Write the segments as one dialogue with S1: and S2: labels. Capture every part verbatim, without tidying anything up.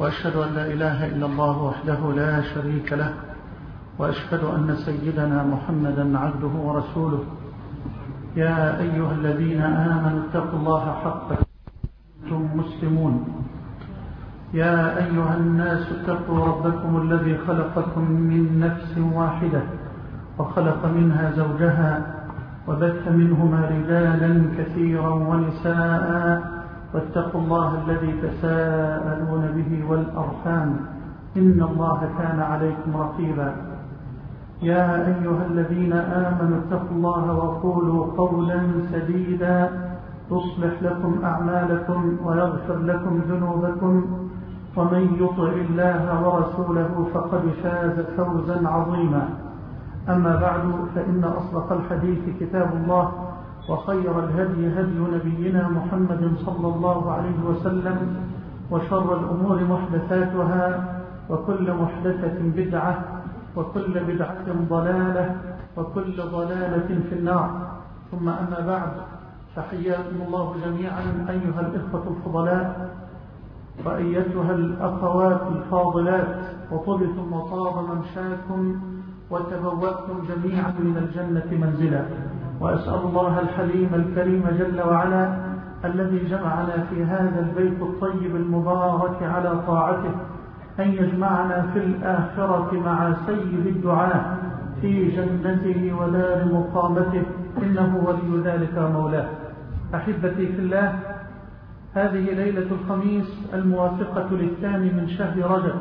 S1: وأشهد أن لا إله إلا الله وحده لا شريك له، وأشهد أن سيدنا محمدا عبده ورسوله. يا أيها الذين آمنوا اتقوا الله حق أنتم مسلمون. يا أيها الناس اتقوا ربكم الذي خلقكم من نفس واحدة وخلق منها زوجها وبث منهما رجالا كثيرا ونساء، واتقوا الله الذي تساءلون به والأرحام إن الله كان عليكم رقيبا. يا أيها الذين آمنوا اتقوا الله وقولوا قولا سديدا يصلح لكم أعمالكم ويغفر لكم ذنوبكم، ومن يطع الله ورسوله فقد فاز فوزا عظيما. أما بعد، فإن أصدق الحديث كتاب الله، وخير الهدي هدي نبينا محمد صلى الله عليه وسلم، وشر الأمور محدثاتها، وكل محدثة بدعة، وكل بدعة ضلالة، وكل ضلالة في النار. ثم أما بعد، فحياكم الله جميعا أيها الإخوة الفضلاء وأيتها الأخوات الفاضلات، وطبتم وطاب ممشاكم وتبوأتم جميعا من الجنة منزلا. وأسأل الله الحليم الكريم جل وعلا الذي جمعنا في هذا البيت الطيب المبارك على طاعته أن يجمعنا في الآخرة مع سيد الدعاء في جنته ودار مقامته، إنه ولي ذلك مولاه. أحبتي في الله، هذه ليلة الخميس الموافقة للثاني من شهر رجب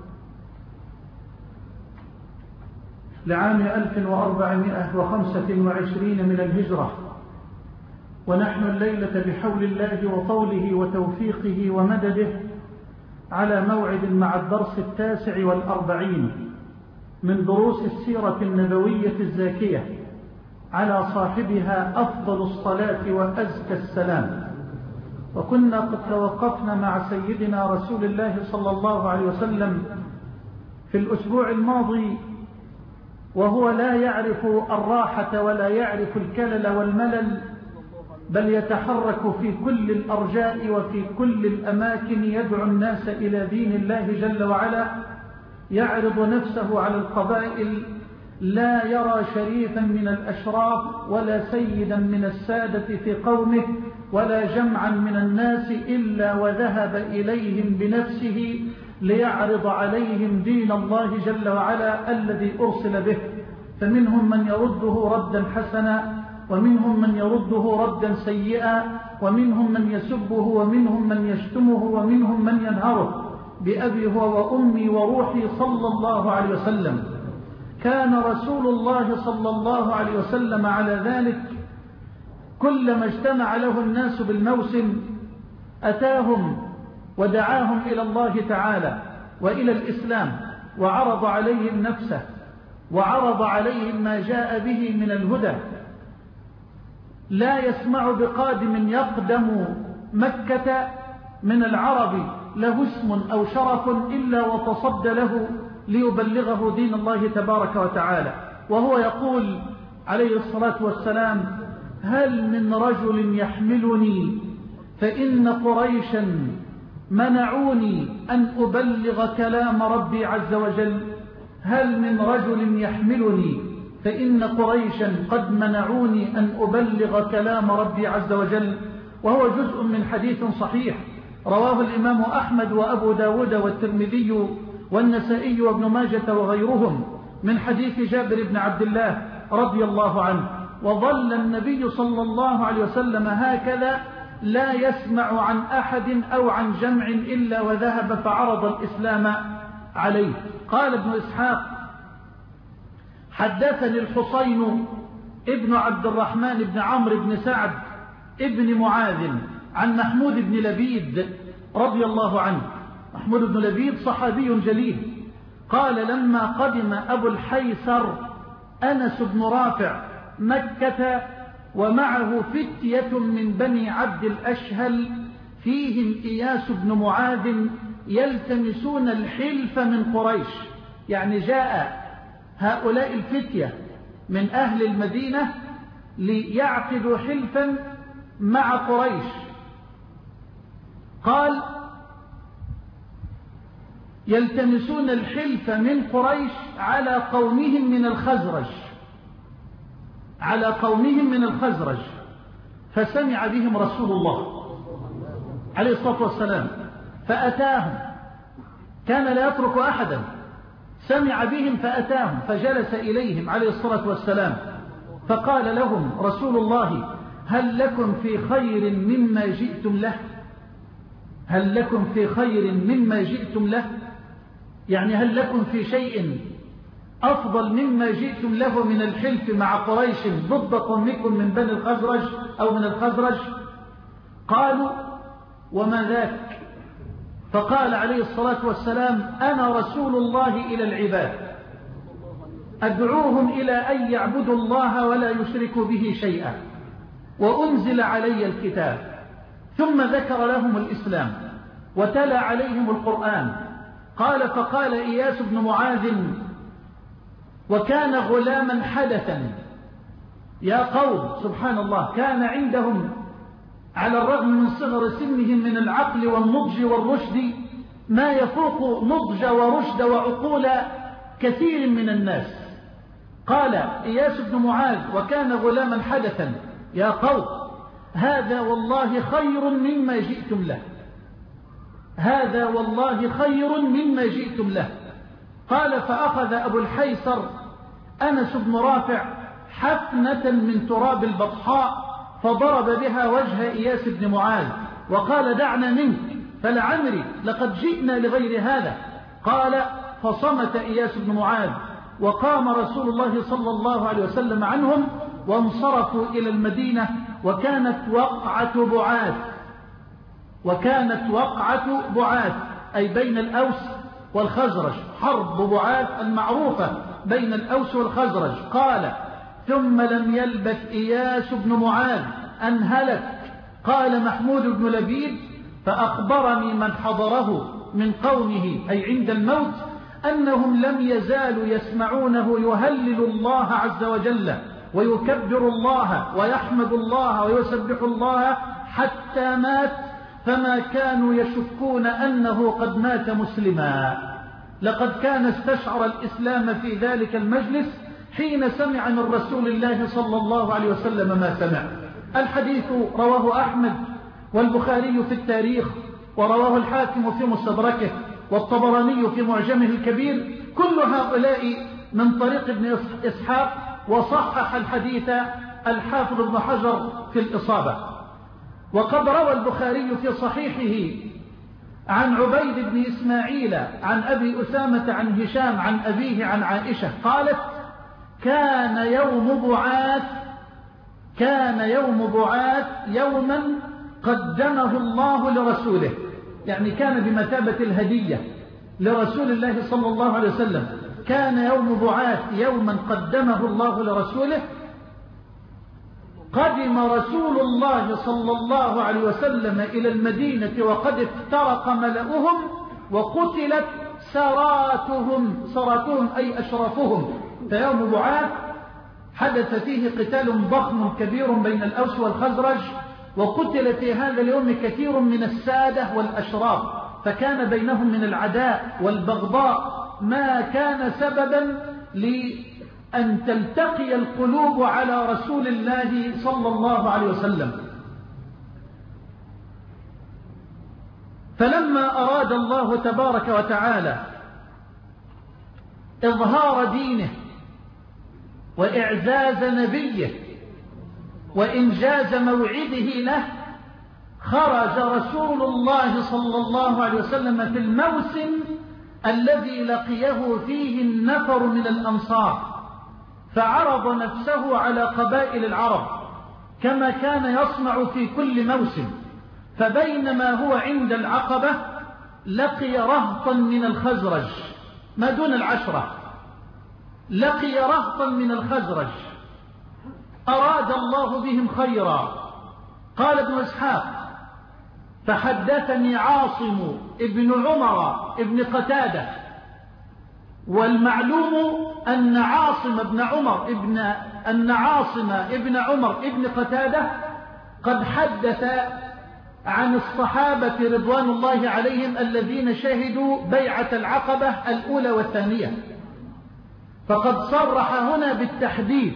S1: لعام ألف وأربعمائة وخمسة وعشرين من الهجرة، ونحن الليلة بحول الله وطوله وتوفيقه ومدده على موعد مع الدرس التاسع والأربعين من دروس السيرة النبوية الزاكية، على صاحبها أفضل الصلاة وأزكى السلام. وكنا قد توقفنا مع سيدنا رسول الله صلى الله عليه وسلم في الأسبوع الماضي، وهو لا يعرف الراحة ولا يعرف الكلل والملل، بل يتحرك في كل الأرجاء وفي كل الأماكن يدعو الناس إلى دين الله جل وعلا، يعرض نفسه على القبائل، لا يرى شريفا من الأشراف ولا سيدا من السادة في قومه ولا جمعا من الناس إلا وذهب إليهم بنفسه ليعرض عليهم دين الله جل وعلا الذي أرسل به. فمنهم من يرده ردا حسنا، ومنهم من يرده ردا سيئا، ومنهم من يسبه، ومنهم من يشتمه، ومنهم من ينهره بأبي هو وأمي وروحي صلى الله عليه وسلم. كان رسول الله صلى الله عليه وسلم على ذلك، كلما اجتمع له الناس بالموسم أتاهم ودعاهم إلى الله تعالى وإلى الإسلام، وعرض عليهم نفسه، وعرض عليهم ما جاء به من الهدى. لا يسمع بقادم يقدم مكة من العرب له اسم أو شرف إلا وتصد له ليبلغه دين الله تبارك وتعالى. وهو يقول عليه الصلاة والسلام: هل من رجل يحملني فإن قريشا منعوني أن أبلغ كلام ربي عز وجل؟ هل من رجل يحملني فإن قريشا قد منعوني أن أبلغ كلام ربي عز وجل. وهو جزء من حديث صحيح رواه الإمام أحمد وأبو داود والترمذي والنسائي وابن ماجة وغيرهم من حديث جابر بن عبد الله رضي الله عنه. وظل النبي صلى الله عليه وسلم هكذا لا يسمع عن أحد أو عن جمع إلا وذهب فعرض الإسلام عليه. قال ابن إسحاق: حدثني الحصين ابن عبد الرحمن بن عمرو بن سعد ابن معاذ عن محمود بن لبيد رضي الله عنه. محمود بن لبيد صحابي جليل. قال: لما قدم أبو الحيسر أنس بن رافع مكة ومعه فتية من بني عبد الأشهل فيهم إياس بن معاذ يلتمسون الحلف من قريش، يعني جاء هؤلاء الفتية من أهل المدينة ليعقدوا حلفا مع قريش. قال: يلتمسون الحلف من قريش على قومهم من الخزرج على قومهم من الخزرج فسمع بهم رسول الله عليه الصلاة والسلام فأتاهم، كان لا يترك أحدا، سمع بهم فأتاهم فجلس إليهم عليه الصلاة والسلام فقال لهم رسول الله: هل لكم في خير مما جئتم له؟ هل لكم في خير مما جئتم له؟ يعني هل لكم في شيء أفضل مما جئتم له من الحلف مع قريش ضد قومكم من بني الخزرج أو من الخزرج؟ قالوا: وما ذاك؟ فقال عليه الصلاة والسلام: أنا رسول الله إلى العباد أدعوهم إلى أن يعبدوا الله ولا يشركوا به شيئا، وأنزل علي الكتاب. ثم ذكر لهم الإسلام وتلا عليهم القرآن. قال: فقال إياس بن معاذ وكان غلاما حدثا: يا قوم، سبحان الله، كان عندهم على الرغم من صغر سنهم من العقل والنضج والرشد ما يفوق نضج ورشد وعقول كثير من الناس. قال إياس بن معاذ وكان غلاما حدثا: يا قوم، هذا والله خير مما جئتم له، هذا والله خير مما جئتم له. قال: فأخذ أبو الحيصر أنس بن رافع حفنة من تراب البطحاء فضرب بها وجه إياس بن معاذ وقال: دعنا منك، فلعمري لقد جئنا لغير هذا. قال: فصمت إياس بن معاذ، وقام رسول الله صلى الله عليه وسلم عنهم وانصرفوا إلى المدينة. وكانت وقعة بعاث وكانت وقعة بعاث أي بين الأوس والخزرج، حرب بعاث المعروفة بين الأوس والخزرج. قال: ثم لم يلبث إياس بن معاذ أن هلك. قال محمود بن لبيد: فأخبرني من حضره من قومه أي عند الموت أنهم لم يزالوا يسمعونه يهلل الله عز وجل ويكبر الله ويحمد الله ويسبح الله حتى مات، فما كانوا يشكون أنه قد مات مسلما. لقد كان استشعر الإسلام في ذلك المجلس حين سمع من رسول الله صلى الله عليه وسلم ما سمع. الحديث رواه أحمد والبخاري في التاريخ، ورواه الحاكم في مستدركه، والطبراني في معجمه الكبير، كل هؤلاء من طريق ابن إسحاق، وصحح الحديث الحافظ ابن حجر في الإصابة. وقد روى البخاري في صحيحه عن عبيد بن إسماعيل عن أبي أسامة عن هشام عن أبيه عن عائشة قالت: كان يوم بعاث كان يوم بعاث يوما قدمه الله لرسوله، يعني كان بمثابة الهدية لرسول الله صلى الله عليه وسلم. كان يوم بعاث يوما قدمه الله لرسوله. قدم رسول الله صلى الله عليه وسلم إلى المدينة وقد افترق ملأهم وقتلت سراتهم سراتهم أي أشرفهم. فيوم بعاث حدث فيه قتال ضخم كبير بين الأوس والخزرج، وقتل في هذا اليوم كثير من السادة والأشراف، فكان بينهم من العداء والبغضاء ما كان سببا لأن تلتقي القلوب على رسول الله صلى الله عليه وسلم. فلما أراد الله تبارك وتعالى إظهار دينه وإعزاز نبيه وإنجاز موعده له، خرج رسول الله صلى الله عليه وسلم في الموسم الذي لقيه فيه النفر من الأنصار، فعرض نفسه على قبائل العرب كما كان يصنع في كل موسم. فبينما هو عند العقبة لقي رهطا من الخزرج ما دون العشرة، لقي رهطا من الخزرج أراد الله بهم خيرا. قال ابن إسحاق: فحدثني عاصم ابن عمر ابن قتادة، والمعلوم أن عاصم ابن عمر ابن أن عاصم ابن عمر ابن قتادة قد حدث عن الصحابة رضوان الله عليهم الذين شهدوا بيعة العقبة الأولى والثانية، فقد صرح هنا بالتحديد،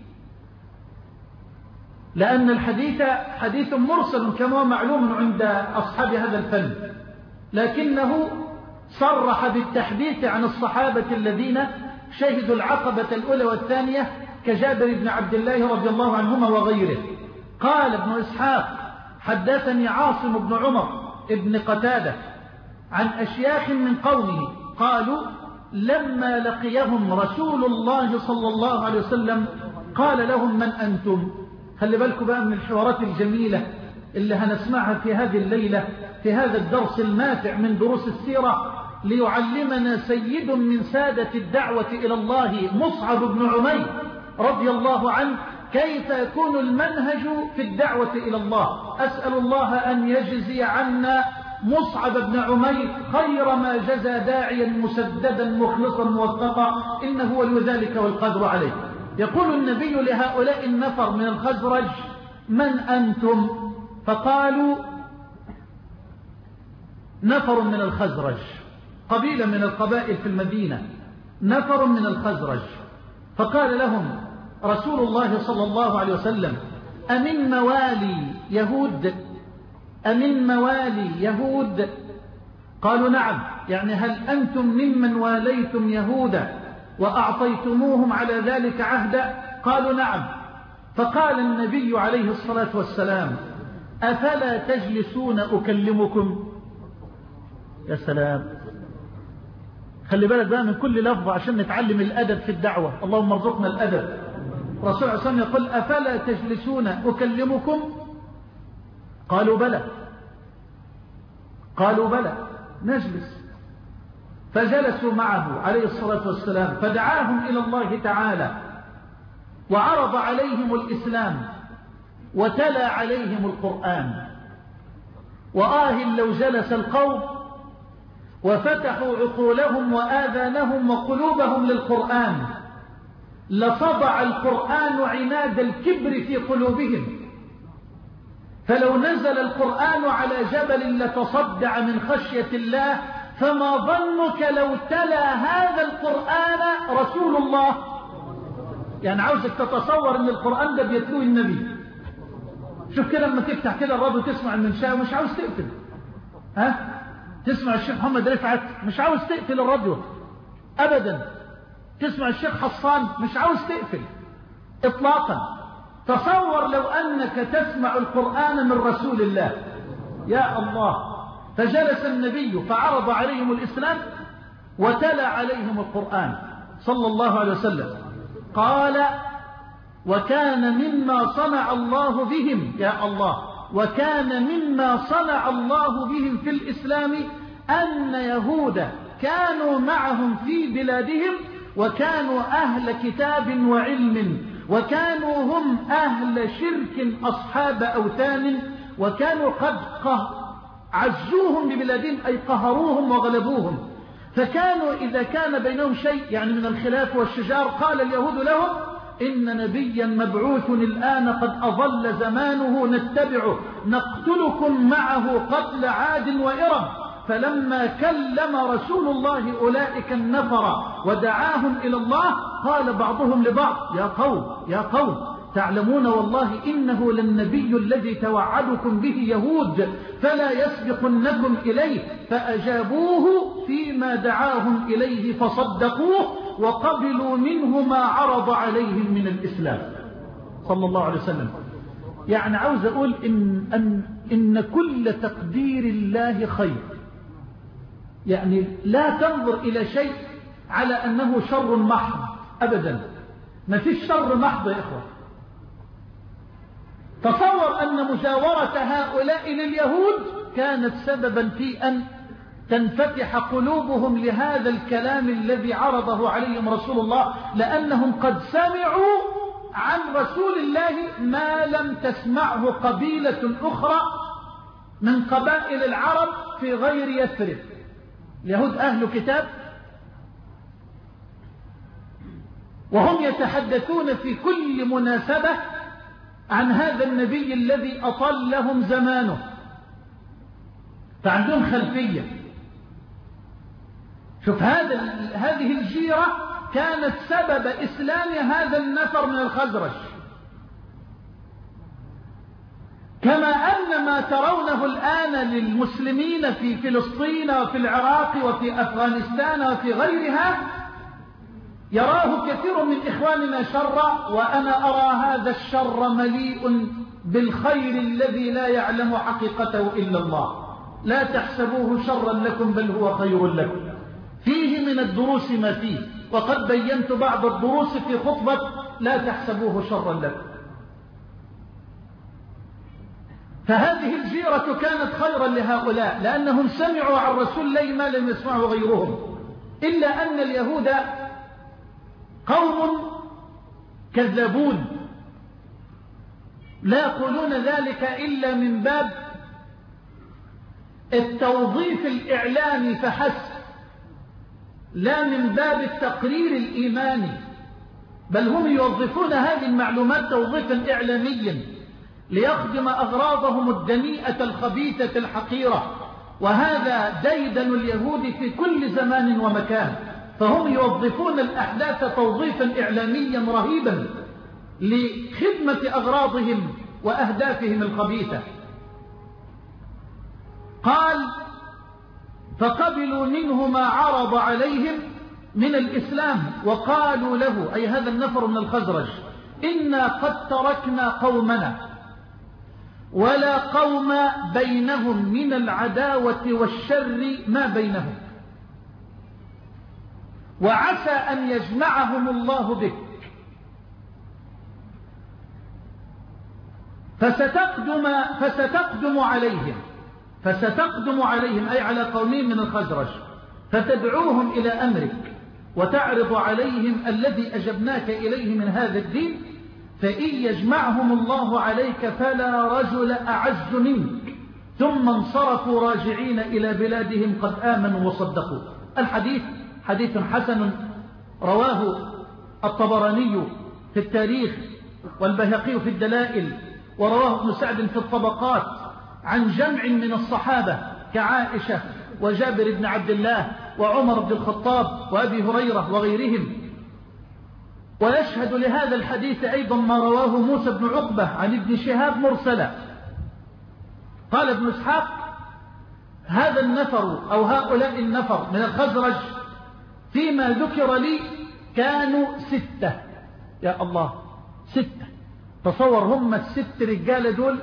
S1: لأن الحديث حديث مرسل كما هو معلوم عند أصحاب هذا الفن، لكنه صرح بالتحديث عن الصحابة الذين شهدوا العقبة الأولى والثانية كجابر بن عبد الله رضي الله عنهما وغيره. قال ابن إسحاق حدثني عاصم بن عمر ابن قتادة عن أشياخ من قومه قالوا لما لقيهم رسول الله صلى الله عليه وسلم قال لهم من أنتم؟ خلي بالكم بقى من الحوارات الجميلة اللي هنسمعها في هذه الليلة في هذا الدرس الماتع من دروس السيرة، ليعلمنا سيد من سادة الدعوة إلى الله مصعب بن عمير رضي الله عنه كيف يكون المنهج في الدعوة إلى الله. أسأل الله أن يجزي عنا مصعب بن عمير خير ما جزى داعيا مسددا مخلصا موفقا، إنه ولي ذلك والقدر عليه. يقول النبي لهؤلاء النفر من الخزرج من أنتم؟ فقالوا نفر من الخزرج، قبيلة من القبائل في المدينة، نفر من الخزرج. فقال لهم رسول الله صلى الله عليه وسلم أمن موالي يهود؟ أمن موالي يهود؟ قالوا نعم، يعني هل أنتم ممن واليتم يهودا وأعطيتموهم على ذلك عهدا؟ قالوا نعم. فقال النبي عليه الصلاة والسلام أفلا تجلسون أكلمكم؟ يا سلام، خلي بالك بقى من كل لفظة عشان نتعلم الأدب في الدعوة، اللهم ارزقنا الأدب. الرسول عليه الصلاة والسلام يقول أفلا تجلسون أكلمكم؟ قالوا بلى، قالوا بلى نجلس. فجلسوا معه عليه الصلاة والسلام فدعاهم إلى الله تعالى وعرض عليهم الإسلام وتلا عليهم القرآن. وآه لو جلس القوم وفتحوا عقولهم وآذانهم وقلوبهم للقرآن لصدع القرآن عناد الكبر في قلوبهم، فلو نزل القرآن على جبل لتصدع من خشية الله، فما ظنك لو تلا هذا القرآن رسول الله؟ يعني عاوزك تتصور ان القرآن ده بيتلوه النبي. شوف كده لما تفتح كده الراديو تسمع المنشاة ومش عاوز تقفل، ها تسمع الشيخ محمد رفعت مش عاوز تقفل الراديو ابدا، تسمع الشيخ حصان مش عاوز تقفل اطلاقا. تصور لو انك تسمع القرآن من رسول الله، يا الله. فجلس النبي فعرض عليهم الإسلام وتلا عليهم القرآن صلى الله عليه وسلم. قال وكان مما صنع الله بهم، يا الله، وكان مما صنع الله بهم في الإسلام أن يهود كانوا معهم في بلادهم وكانوا أهل كتاب وعلم، وكانوا هم أهل شرك أصحاب أوثان، وكانوا قد عزوهم ببلادهم أي قهروهم وغلبوهم. فكانوا إذا كان بينهم شيء يعني من الخلاف والشجار قال اليهود لهم إن نبيا مبعوث الآن قد أظل زمانه نتبعه نقتلكم معه قتل عاد وإرم. فلما كلم رسول الله أولئك النفر ودعاهم إلى الله قال بعضهم لبعض يا قوم يا قوم تعلمون والله إنه للنبي الذي توعدكم به يهود فلا يسبقنكم إليه. فأجابوه فيما دعاهم إليه فصدقوه وقبلوا منه ما عرض عليهم من الإسلام صلى الله عليه وسلم. يعني عاوز أقول إن, أن, إن كل تقدير الله خير، يعني لا تنظر إلى شيء على أنه شر محض أبدا، ما فيش شر محض يا إخوة. تصور أن مجاورة هؤلاء لليهود كانت سببا في أن تنفتح قلوبهم لهذا الكلام الذي عرضه عليهم رسول الله، لأنهم قد سمعوا عن رسول الله ما لم تسمعه قبيلة أخرى من قبائل العرب في غير يثرب. اليهود أهل كتاب وهم يتحدثون في كل مناسبة عن هذا النبي الذي أطلهم زمانه فعندهم خلفية. شوف هذا هذه الجيرة كانت سبب إسلام هذا النفر من الخزرج. كما أن ما ترونه الآن للمسلمين في فلسطين وفي العراق وفي أفغانستان وفي غيرها يراه كثير من إخواننا شرا، وأنا أرى هذا الشر مليء بالخير الذي لا يعلم حقيقته إلا الله. لا تحسبوه شرا لكم بل هو خير لكم، فيه من الدروس ما فيه، وقد بينت بعض الدروس في خطبة لا تحسبوه شرا لكم. فهذه الجيرة كانت خيرا لهؤلاء، لأنهم سمعوا عن رسول الله ما لم يسمعه غيرهم، إلا أن اليهود قوم كذابون لا يقولون ذلك إلا من باب التوظيف الإعلامي فحسب، لا من باب التقرير الإيماني، بل هم يوظفون هذه المعلومات توظيفا إعلاميا ليخدم أغراضهم الدنيئة الخبيثة الحقيرة. وهذا ديدن اليهود في كل زمان ومكان، فهم يوظفون الأحداث توظيفا إعلاميا رهيبا لخدمة أغراضهم وأهدافهم الخبيثة. قال فقبلوا منه ما عرض عليهم من الإسلام وقالوا له، أي هذا النفر من الخزرج، إنا قد تركنا قومنا ولا قوم بينهم من العداوة والشر ما بينهم، وعسى أن يجمعهم الله بك، فستقدم, فستقدم عليهم فستقدم عليهم أي على قومين من الخزرج، فتدعوهم إلى أمرك وتعرض عليهم الذي أجبناك إليه من هذا الدين، فإن يجمعهم الله عليك فلا رجل أعز منك. ثم انصرفوا راجعين إلى بلادهم قد آمنوا وصدقوا. الحديث حديث حسن رواه الطبراني في التاريخ والبيهقي في الدلائل، ورواه ابن سعد في الطبقات عن جمع من الصحابة كعائشة وجابر بن عبد الله وعمر بن الخطاب وأبي هريرة وغيرهم. ويشهد لهذا الحديث أيضا ما رواه موسى بن عقبة عن ابن شهاب مرسلا. قال ابن إسحاق هذا النفر أو هؤلاء النفر من الخزرج فيما ذكر لي كانوا ستة. يا الله، ستة! تصور هم الست رجال دول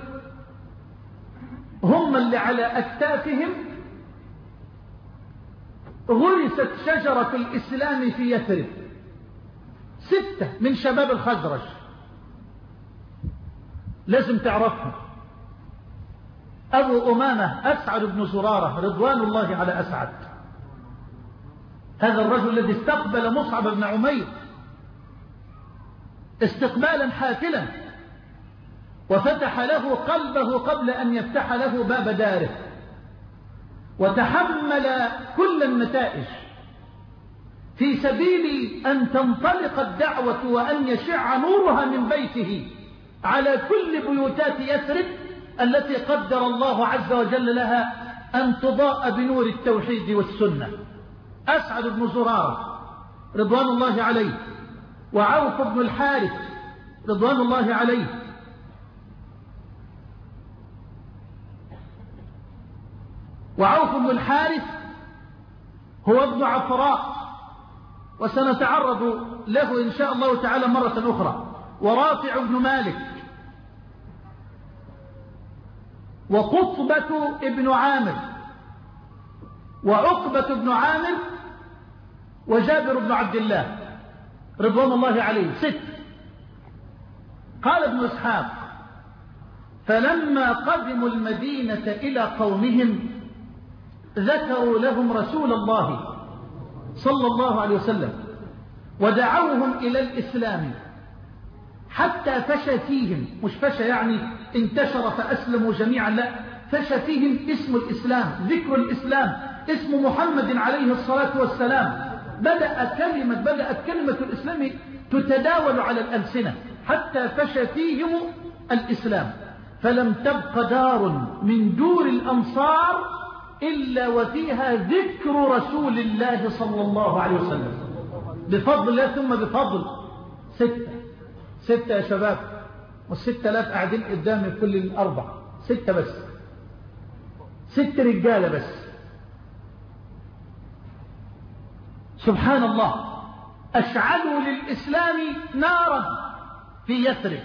S1: هم اللي على أكتافهم غرست شجرة الإسلام في يثرب. ستة من شباب الخزرج لازم تعرفهم. أبو أمامة أسعد بن زرارة رضوان الله على أسعد، هذا الرجل الذي استقبل مصعب بن عمير استقبالا حافلا وفتح له قلبه قبل أن يفتح له باب داره، وتحمل كل النتائج في سبيل أن تنطلق الدعوة وأن يشع نورها من بيته على كل بيوتات يثرب التي قدر الله عز وجل لها أن تضاء بنور التوحيد والسنة. أسعد بن زرارة رضوان الله عليه، وعوف بن الحارث رضوان الله عليه، وعوف بن الحارث هو ابن عفراء وسنتعرض له إن شاء الله تعالى مرة أخرى، ورافع بن مالك، وقطبة ابن عامر، وعقبة بن عامر، وجابر بن عبد الله رضوان الله عليه. ست. قال ابن إسحاق فلما قدموا المدينة إلى قومهم ذكروا لهم رسول الله صلى الله عليه وسلم ودعوهم إلى الإسلام حتى فشى فيهم، مش فشى يعني انتشر فأسلموا جميعا، لا، فشى فيهم اسم الإسلام، ذكر الإسلام، اسم محمد عليه الصلاة والسلام. بدأت كلمة بدأت كلمة الإسلام تتداول على الألسنة حتى فشى فيهم الإسلام، فلم تبق دار من دور الأنصار إلا وفيها ذكر رسول الله صلى الله عليه وسلم بفضل الله ثم بفضل ستة ستة يا شباب، والستة آلاف قاعدين قدامي كل الأربع، ستة بس، ست رجالة بس. سبحان الله، أشعلوا للإسلام نارا في يثرب،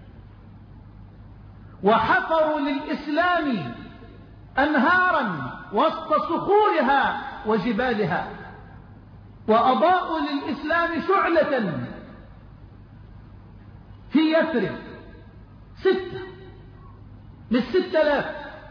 S1: وحفروا للإسلام أنهارا وسط صخورها وجبالها، وأضاءوا للإسلام شعلة في يثرب. ستة للستة آلاف،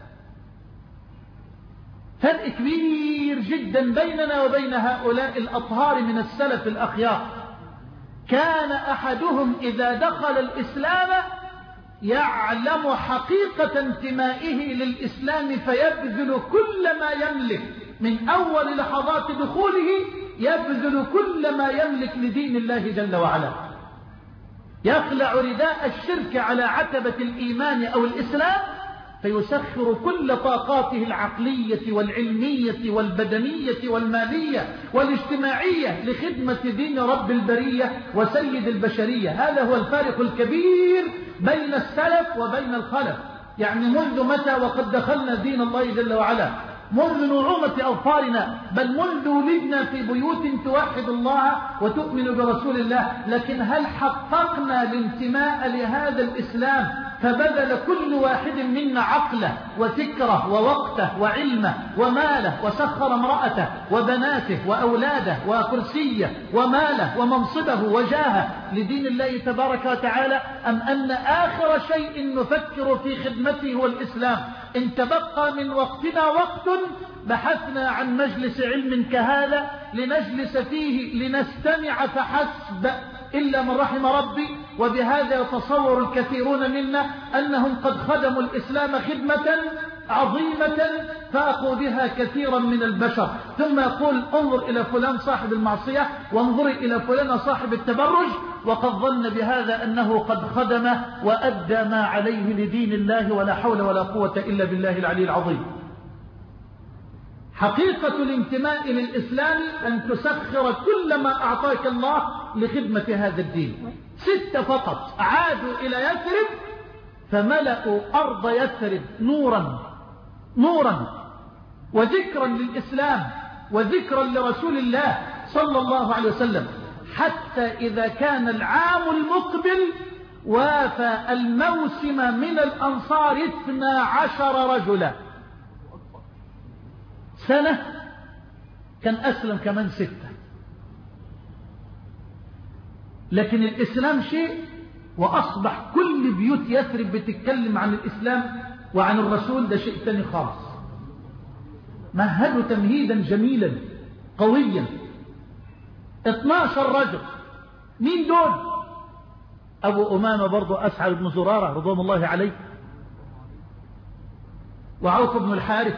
S1: فرق كبير جدا بيننا وبين هؤلاء الأطهار من السلف الأخيار. كان أحدهم إذا دخل الإسلام يعلم حقيقة انتمائه للإسلام فيبذل كل ما يملك من أول لحظات دخوله، يبذل كل ما يملك لدين الله جل وعلا، يخلع رداء الشرك على عتبة الإيمان أو الإسلام، فيسخر كل طاقاته العقلية والعلمية والبدنية والمالية والاجتماعية لخدمة دين رب البرية وسيد البشرية. هذا هو الفارق الكبير بين السلف وبين الخلف. يعني منذ متى وقد دخلنا دين الله جل وعلا؟ منذ نعومة أظفارنا، بل منذ ولدنا في بيوت توحد الله وتؤمن برسول الله. لكن هل حققنا الانتماء لهذا الإسلام فبذل كل واحد منا عقله وفكره ووقته وعلمه وماله، وسخر امرأته وبناته وأولاده وكرسيه وماله ومنصبه وجاهه لدين الله تبارك وتعالى؟ أم أن آخر شيء نفكر في خدمته هو الإسلام؟ إن تبقى من وقتنا وقت بحثنا عن مجلس علم كهذا لنجلس فيه لنستمع فحسب، إلا من رحم ربي. وبهذا يتصور الكثيرون منا أنهم قد خدموا الإسلام خدمة عظيمة فاقوا بها كثيرا من البشر. ثم يقول انظر إلى فلان صاحب المعصية وانظر إلى فلان صاحب التبرج، وقد ظن بهذا أنه قد خدم وأدى ما عليه لدين الله، ولا حول ولا قوة إلا بالله العلي العظيم. حقيقة الانتماء للإسلام أن تسخر كل ما أعطاك الله لخدمة هذا الدين. ستة فقط عادوا إلى يثرب فملأوا أرض يثرب نورا نورا وذكرا للإسلام وذكرا لرسول الله صلى الله عليه وسلم، حتى إذا كان العام المقبل وافى الموسم من الأنصار اثنا عشر رجلا. سنة كان أسلم كمان ستة، لكن الإسلام شيء وأصبح كل بيوت يثرب بتتكلم عن الإسلام وعن الرسول، ده شيء تاني خالص. مهدوا تمهيدا جميلا قويا. اثناشر رجل. مين دول؟ أبو أمامة برضو أسعد بن زرارة رضوان الله عليه، وعوف بن الحارث،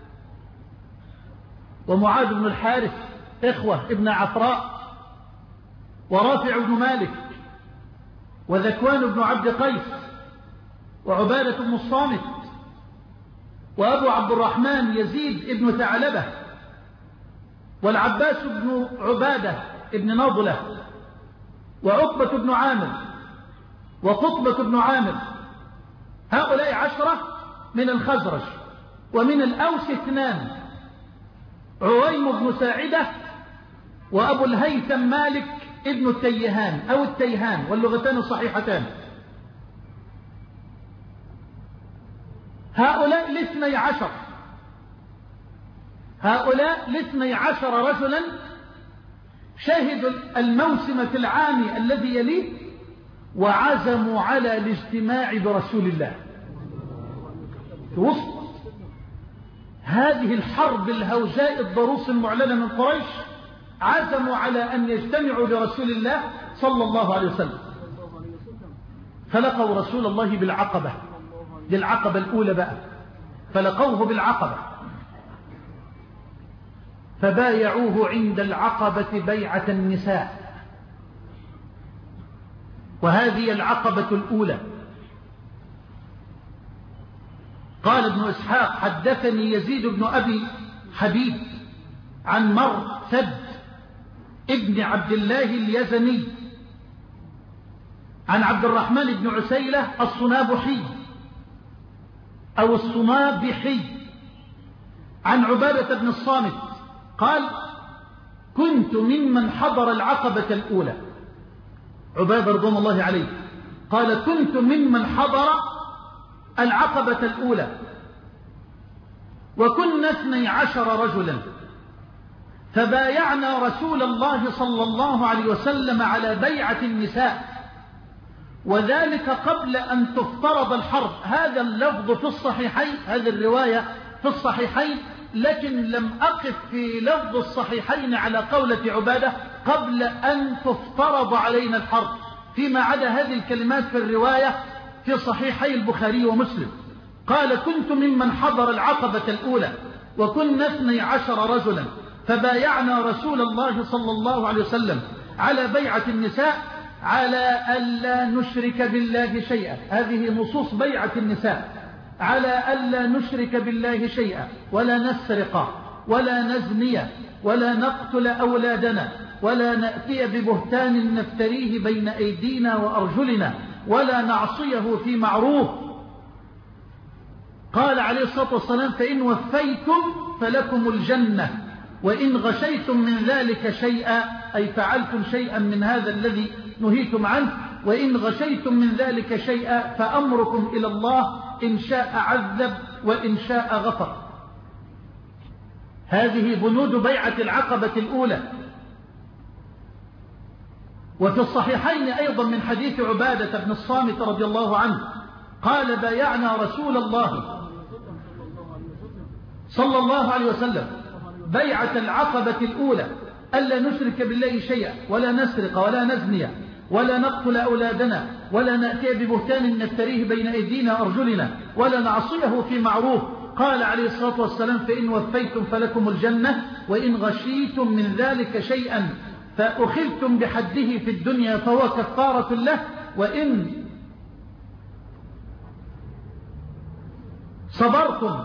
S1: ومعاذ بن الحارث إخوة ابن عفراء، ورافع بن مالك، وذكوان بن عبد قيس، وعبادة بن الصامت، وأبو عبد الرحمن يزيد بن ثعلبة، والعباس بن عبادة بن نضلة، وعقبة بن عامر، وقطبة بن عامر. هؤلاء عشرة من الخزرج. ومن الأوس اثنان، عويم بن ساعدة وأبو الهيثم مالك ابن التيهان أو التيهان، واللغتان صحيحتان. هؤلاء الاثني عشر هؤلاء الاثني عشر رجلا شهدوا الموسم في العام الذي يليه وعزموا على الاجتماع برسول الله. في وسط هذه الحرب الهوجاء الضروس المعلنة من قريش عزموا على أن يجتمعوا برسول الله صلى الله عليه وسلم. فلقوا رسول الله بالعقبة، دي العقبة الأولى بقى، فلقوه بالعقبة فبايعوه عند العقبة بيعة النساء، وهذه العقبة الأولى. قال ابن إسحاق حدثني يزيد بن أبي حبيب عن مرثد ابن عبد الله اليزني عن عبد الرحمن بن عسيلة الصنابحي أو الصنابحي عن عبادة بن الصامت قال كنت ممن حضر العقبة الأولى. عبادة رضوان الله عليه قال كنت ممن حضر العقبة الأولى وكنا اثني عشر رجلا فبايعنا رسول الله صلى الله عليه وسلم على بيعة النساء وذلك قبل أن تفترض الحرب. هذا اللفظ في الصحيحين، هذه الرواية في الصحيحين، لكن لم أقف في لفظ الصحيحين على قولة عبادة قبل أن تفترض علينا الحرب، فيما عدا هذه الكلمات في الرواية في صحيحي البخاري ومسلم. قال كنت ممن حضر العقبة الأولى وكنا اثني عشر رجلا فبايعنا رسول الله صلى الله عليه وسلم على بيعة النساء على ألا نشرك بالله شيئا. هذه نصوص بيعة النساء، على ألا نشرك بالله شيئا ولا نسرق ولا نزني ولا نقتل أولادنا ولا نأتي ببهتان نفتريه بين أيدينا وأرجلنا ولا نعصيه في معروف. قال عليه الصلاة والسلام فإن وفيتم فلكم الجنة وإن غشيتم من ذلك شيئا، أي فعلتم شيئا من هذا الذي نهيتم عنه، وإن غشيتم من ذلك شيئا فأمركم إلى الله إن شاء عذب وإن شاء غفر. هذه بنود بيعة العقبة الأولى. وفي الصحيحين أيضا من حديث عبادة بن الصامت رضي الله عنه قال بايعنا رسول الله صلى الله عليه وسلم بيعة العقبة الأولى ألا نشرك بالله شيئا ولا نسرق ولا نزني ولا نقتل أولادنا ولا نأتي ببهتان نفتريه بين أيدينا وأرجلنا ولا نعصيه في معروف. قال عليه الصلاة والسلام فإن وفيتم فلكم الجنة وإن غشيتم من ذلك شيئا فأخذتم بحده في الدنيا فهو كفارة له وإن صبرتم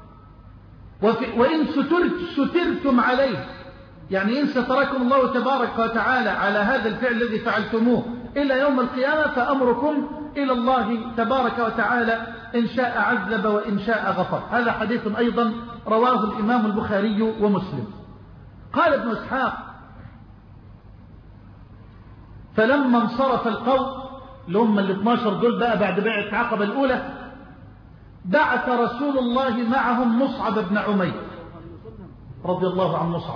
S1: وإن سترت سترتم عليه، يعني إن ستركم الله تبارك وتعالى على هذا الفعل الذي فعلتموه إلى يوم القيامة فأمركم إلى الله تبارك وتعالى إن شاء عذب وإن شاء غفر. هذا حديث أيضا رواه الإمام البخاري ومسلم. قال ابن إسحاق فلما انصرف القوم اللي هم ال اثناشر دول بقى بعد بيعة العقبة الأولى بعث رسول الله معهم مصعب بن عمير رضي الله عن مصعب،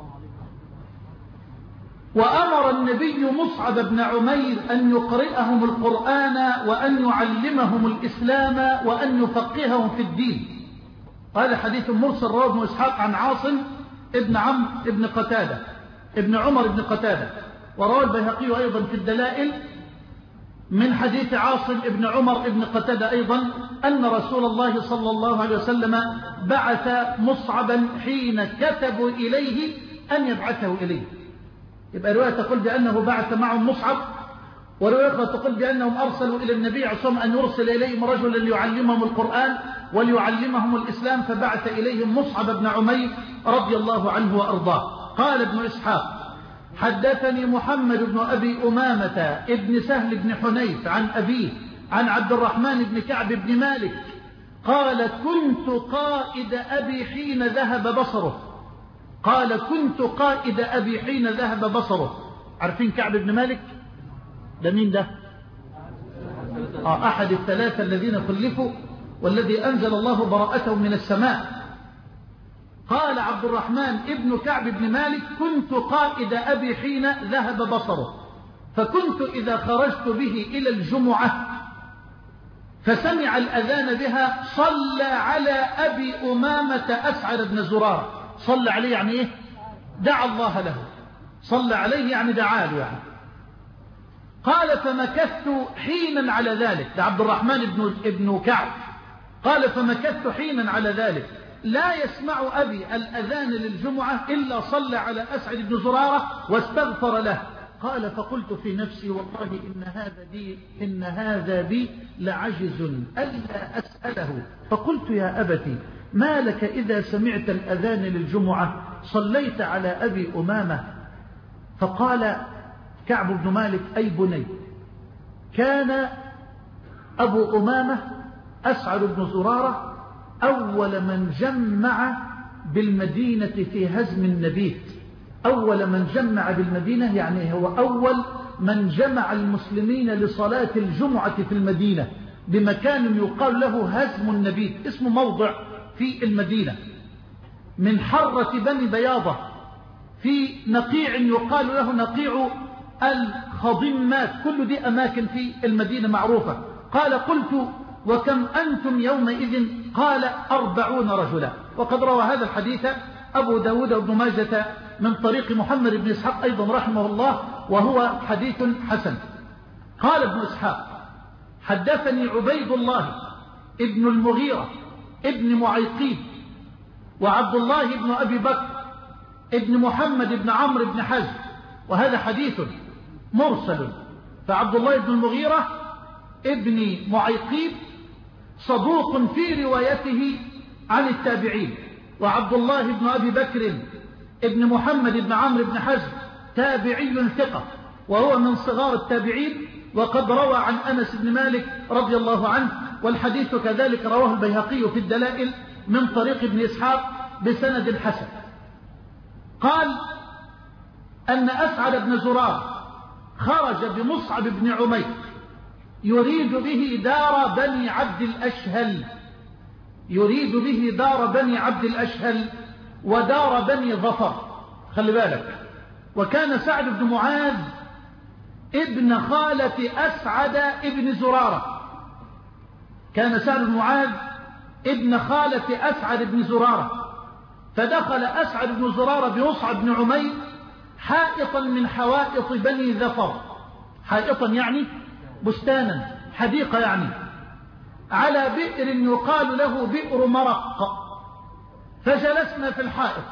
S1: وأمر النبي مصعب بن عمير أن يقرئهم القرآن وأن يعلمهم الإسلام وأن يفقههم في الدين. هذا حديث مرسل رواه ابن إسحاق عن عاصم ابن عمرو ابن قتادة ابن عمر ابن قتادة، ورواه البيهقي أيضا في الدلائل من حديث عاصم ابن عمر ابن قتادة أيضا أن رسول الله صلى الله عليه وسلم بعث مصعبا حين كتبوا إليه أن يبعثه إليه. يبقى رواية تقول بأنه بعث معهم مصعب، ورواية تقول بأنهم أرسلوا إلى النبي عليه الصلاة والسلام أن يرسل إليهم رجلا ليعلمهم القرآن وليعلمهم الإسلام، فبعث إليهم مصعب بن عمير رضي الله عنه وأرضاه. قال ابن إسحاق حدثني محمد بن أبي أمامة ابن سهل بن حنيف عن أبيه عن عبد الرحمن بن كعب بن مالك قال كنت قائد أبي حين ذهب بصره. قال كنت قائد أبي حين ذهب بصره. عارفين كعب بن مالك ده مين ده؟ آه أحد الثلاثة الذين خلفوا والذي أنزل الله براءتهم من السماء. قال عبد الرحمن ابن كعب بن مالك كنت قائد أبي حين ذهب بصره، فكنت إذا خرجت به إلى الجمعة فسمع الأذان بها صلى على أبي أمامة أسعد بن زرار. صلى عليه يعني إيه؟ دعا الله له. صلى عليه يعني دعا له يعني. قال فمكثت حينا على ذلك. ده عبد الرحمن ابن, ابن كعب قال فمكثت حينا على ذلك لا يسمع أبي الأذان للجمعة إلا صلى على أسعد بن زرارة واستغفر له. قال فقلت في نفسي والله إن هذا بي, إن هذا بي لعجز ألا أسأله. فقلت يا أبتي ما لك إذا سمعت الأذان للجمعة صليت على أبي أمامة؟ فقال كعب بن مالك أي بني كان أبو أمامة أسعد بن زرارة أول من جمع بالمدينة في هزم النبيت. أول من جمع بالمدينة يعني هو أول من جمع المسلمين لصلاة الجمعة في المدينة بمكان يقال له هزم النبيت، اسمه موضع في المدينة، من حرة بني بياضة في نقيع يقال له نقيع الخضمات، كل دي أماكن في المدينة معروفة. قال قلت وكم أنتم يومئذ؟ قال أربعون رجلا. وقد روى هذا الحديث أبو داود وابن ماجة من طريق محمد بن إسحاق أيضا رحمه الله، وهو حديث حسن. قال ابن إسحاق حدثني عبيد الله ابن المغيرة ابن معيقيب وعبد الله ابن أبي بكر ابن محمد بن عمرو بن حزم، وهذا حديث مرسل. فعبد الله بن المغيرة ابن معيقيب صدوق في روايته عن التابعين، وعبد الله بن أبي بكر ابن محمد بن عمرو بن حزم تابعي ثقة وهو من صغار التابعين، وقد روى عن أنس بن مالك رضي الله عنه، والحديث كذلك رواه البيهقي في الدلائل من طريق ابن إسحاق بسند حسن. قال أن أسعد بن زرار خرج بمصعب بن عمير يريد به دار بني عبد الأشهل، يريد به دار بني عبد الأشهل ودار بني ظفر، خلي بالك. وكان سعد بن معاذ ابن خالة أسعد ابن زرارة، كان سعد بن معاذ ابن خالة أسعد بن زرارة، فدخل أسعد بن زرارة بمصعب بن عمير حائطا من حوائط بني ظفر، حائطا يعني بستانا حديقة يعني، على بئر يقال له بئر مرق، فجلسنا في الحائط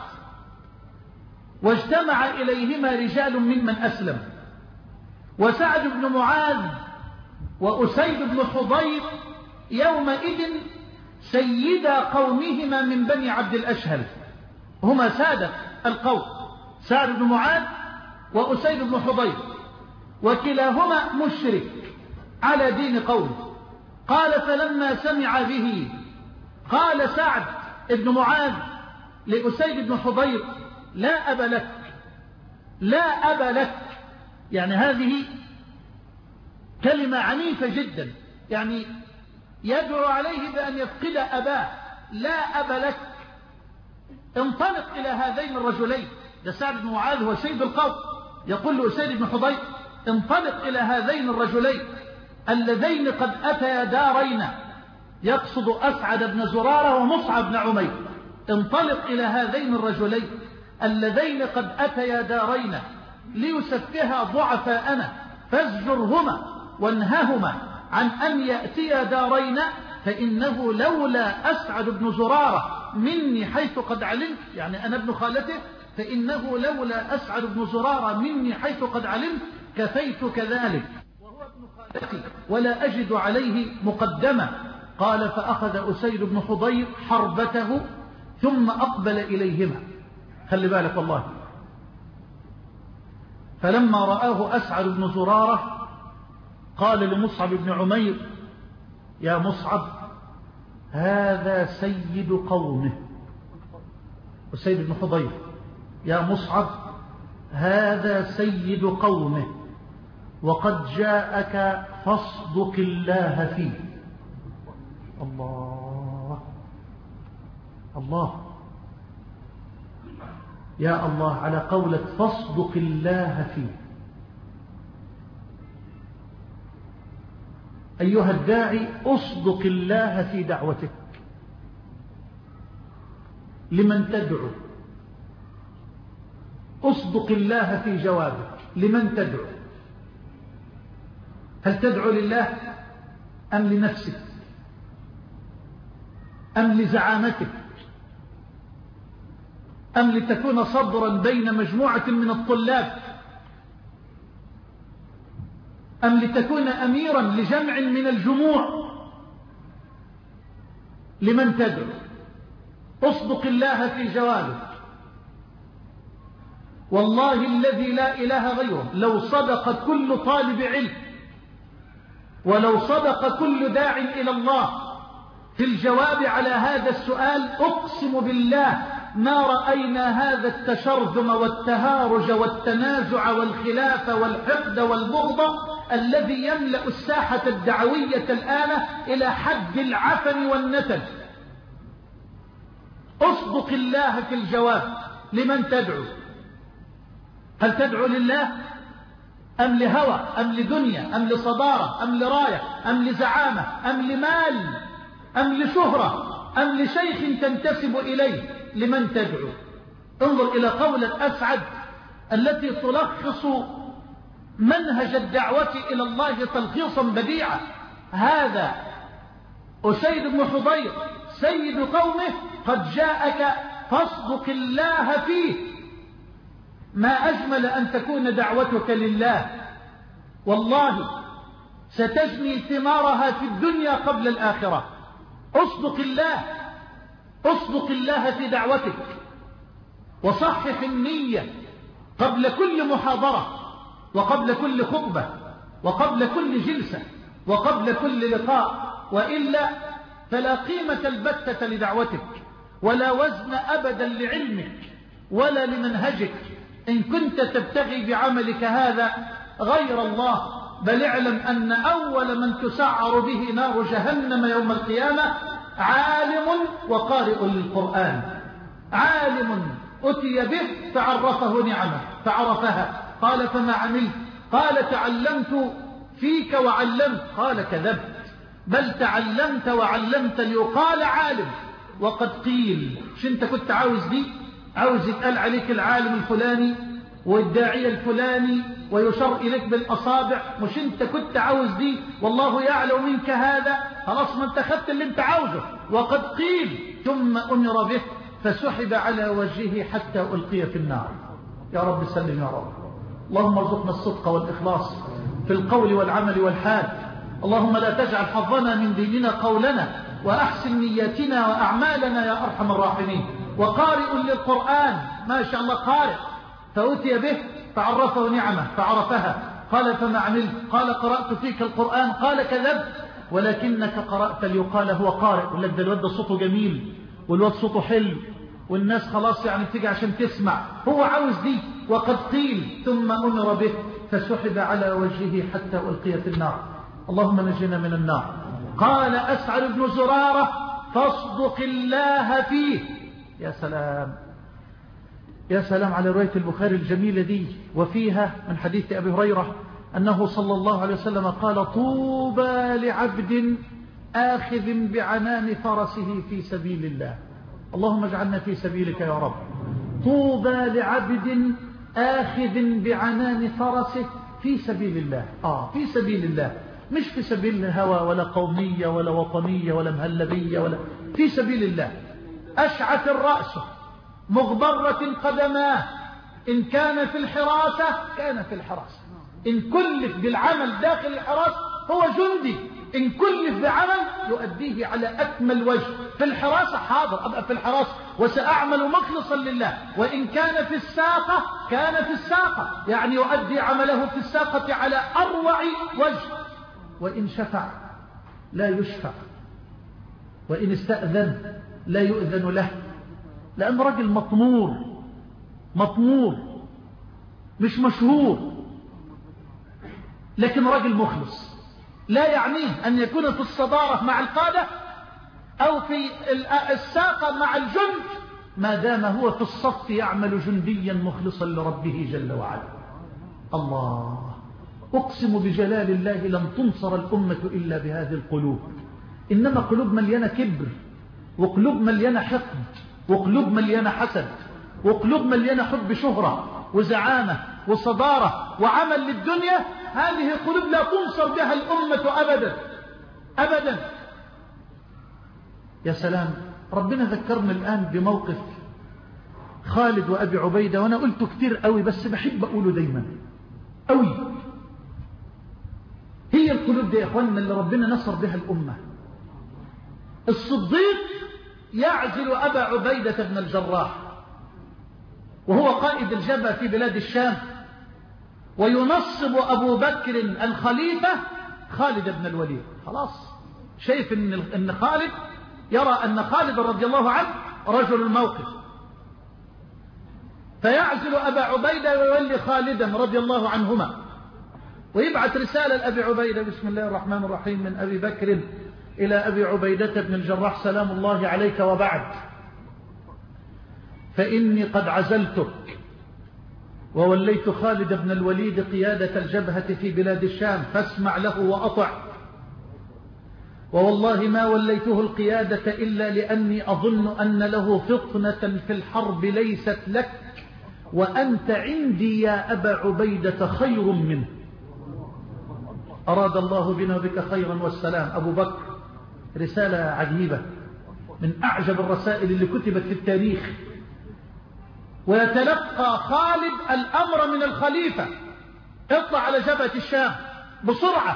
S1: واجتمع إليهما رجال ممن أسلم، وسعد بن معاذ وأسيد بن حضير يومئذ سيدا قومهما من بني عبد الأشهل، هما سادة القوم، سعد بن معاذ وأسيد بن حضير، وكلاهما مشرك على دين قومه. قال فلما سمع به قال سعد بن معاذ لأسيد بن حضير لا أب لك، لا أب لك، يعني هذه كلمة عنيفة جدا، يعني يدعو عليه بأن يفقد أباه، لا أب لك، انطلق إلى هذين الرجلين. ده سعد بن معاذ هو سيد القوم، يقول لأسيد بن حضير انطلق إلى هذين الرجلين اللذين قد أتيا دارينا، يقصد أسعد بن زرارة ومصعب بن عمير، انطلق إلى هذين الرجلين اللذين قد أتيا دارينا ليسفها ضعفاءنا، فازجرهما وانههما عن أن يأتيا دارينا، فإنه لولا أسعد بن زرارة مني حيث قد علمت، يعني أنا ابن خالته، فإنه لولا أسعد بن زرارة مني حيث قد علمت كفيت كذلك، وهو ابن خالتي ولا أجد عليه مقدمة. قال فأخذ أسيد بن حضير حربته ثم أقبل إليهما، خلي بالك والله. فلما رآه أسعد بن زرارة قال لمصعب بن عمير يا مصعب هذا سيد قومه، أسيد بن حضير يا مصعب هذا سيد قومه وقد جاءك فاصدق الله فيه. الله الله يا الله على قولة فاصدق الله فيه. أيها الداعي أصدق الله في دعوتك، لمن تدعو، أصدق الله في جوابك، لمن تدعو، هل تدعو لله أم لنفسك أم لزعامتك أم لتكون صدرا بين مجموعة من الطلاب أم لتكون أميرا لجمع من الجموع؟ لمن تدعو؟ اصدق الله في جوابك. والله الذي لا إله غيره لو صدق كل طالب علم ولو صدق كل داع إلى الله في الجواب على هذا السؤال، أقسم بالله ما رأينا هذا التشرذم والتهارج والتنازع والخلاف والحقد والبغض الذي يملأ الساحة الدعوية الآن إلى حد العفن والنتن. اصدق الله في الجواب. لمن تدعو؟ هل تدعو لله أم لهوى أم لدنيا أم لصدارة أم لراية أم لزعامة أم لمال أم لشهرة أم لشيخ تنتسب إليه؟ لمن تدعو؟ انظر إلى قولة أسعد التي تلخص منهج الدعوة إلى الله تلخيصا بديعا. هذا أسيد بن حضير سيد قومه قد جاءك فاصدق الله فيه. ما أجمل أن تكون دعوتك لله، والله ستجني ثمارها في الدنيا قبل الآخرة. اصدق الله، اصدق الله في دعوتك، وصحح النية قبل كل محاضرة وقبل كل خطبة وقبل كل جلسة وقبل كل لقاء، وإلا فلا قيمة البتة لدعوتك ولا وزن أبدا لعلمك ولا لمنهجك إن كنت تبتغي بعملك هذا غير الله. بل اعلم أن أول من تسعر به نار جهنم يوم القيامة عالم وقارئ للقرآن. عالم أتي به فعرفه نعمه فعرفها، قال فما عملت؟ قال تعلمت فيك وعلمت. قال كذبت، بل تعلمت وعلمت ليقال عالم وقد قيل. مش انت كنت عاوز دي؟ عاوز يتقال عليك العالم الفلاني والداعية الفلاني ويشار إليك بالأصابع؟ مش انت كنت عاوز دي؟ والله يعلم منك هذا. خلاص ما انت خدت اللي انت عاوزه. وقد قيل ثم أمر به فسحب على وجهه حتى ألقي في النار. يا رب سلم يا رب. اللهم ارزقنا الصدق والإخلاص في القول والعمل والحال. اللهم لا تجعل حظنا من ديننا قولنا، وأحسن نياتنا وأعمالنا يا أرحم الراحمين. وقارئ للقرآن ما شاء الله قارئ، فأتي به فعرفه نعمه فعرفها. قال فما عملت؟ قال قرأت فيك القرآن. قال كذبت، ولكنك قرأت ليقال هو قارئ. يقول لك ده الواد صوته جميل والواد صوته حلو والناس خلاص يعني تيجي عشان تسمع، هو عاوز دي. وقد قيل ثم أمر به فسحب على وجهه حتى ألقي في النار. اللهم نجنا من النار. قال أسعد بن زرارة فاصدق الله فيه. يا سلام يا سلام على رواية البخاري الجميلة دي، وفيها من حديث أبي هريرة أنه صلى الله عليه وسلم قال طوبى لعبد آخذ بعنان فرسه في سبيل الله. اللهم اجعلنا في سبيلك يا رب. طوبى لعبد آخذ بعنان فرسه في سبيل الله. آه في سبيل الله، مش في سبيل الهوى ولا قومية ولا وطنية ولا مهلبية ولا، في سبيل الله. أشعث الرأس مغبرة قدماه، إن كان في الحراسة كان في الحراسة، إن كلف بالعمل داخل الحراسة هو جندي، إن كلف بعمل يؤديه على أكمل وجه. في الحراسة حاضر أبقى في الحراسة وسأعمل مخلصا لله، وإن كان في الساقة كان في الساقة، يعني يؤدي عمله في الساقة على أروع وجه. وإن شفع لا يشفع، وإن استأذن لا يؤذن له، لأن رجل مطمور مطمور مش مشهور، لكن رجل مخلص. لا يعنيه أن يكون في الصدارة مع القادة أو في الساقة مع الجند، ما دام هو في الصف يعمل جنديا مخلصا لربه جل وعلا. الله، أقسم بجلال الله لن تنصر الأمة إلا بهذه القلوب. إنما قلوب مليانة كبر، وقلوب مليانة حقد، وقلوب مليانة حسد، وقلوب مليانة حب شهرة وزعامة وصدارة وعمل للدنيا. هذه قلوب لا تنصر بها الأمة أبدا أبدا. يا سلام، ربنا ذكرنا الآن بموقف خالد وأبي عبيدة، وأنا قلته كتير قوي بس بحب أقوله دايما قوي. هي القلوب دي يا إخواننا اللي ربنا نصر بها الأمة. الصديق يعزل أبا عبيدة بن الجراح وهو قائد الجبهة في بلاد الشام، وينصب أبو بكر الخليفة خالد بن الوليد. خلاص شايف إن إن خالد يرى أن خالد رضي الله عنه رجل الموقف، فيعزل أبا عبيدة ويولي خالدا رضي الله عنهما، ويبعث رسالة لأبي عبيدة: بسم الله الرحمن الرحيم، من أبي بكر إلى أبي عبيدة بن الجراح، سلام الله عليك، وبعد، فإني قد عزلتك ووليت خالد بن الوليد قيادة الجبهة في بلاد الشام، فاسمع له وأطع، ووالله ما وليته القيادة إلا لأني أظن أن له فطنة في الحرب ليست لك، وأنت عندي يا أبا عبيدة خير منه. أراد الله بنا بك خيرا والسلام. أبو بكر، رسالة عجيبة من أعجب الرسائل اللي كتبت في التاريخ. ويتلقى خالد الأمر من الخليفة: اطلع على جبهة الشام بسرعة.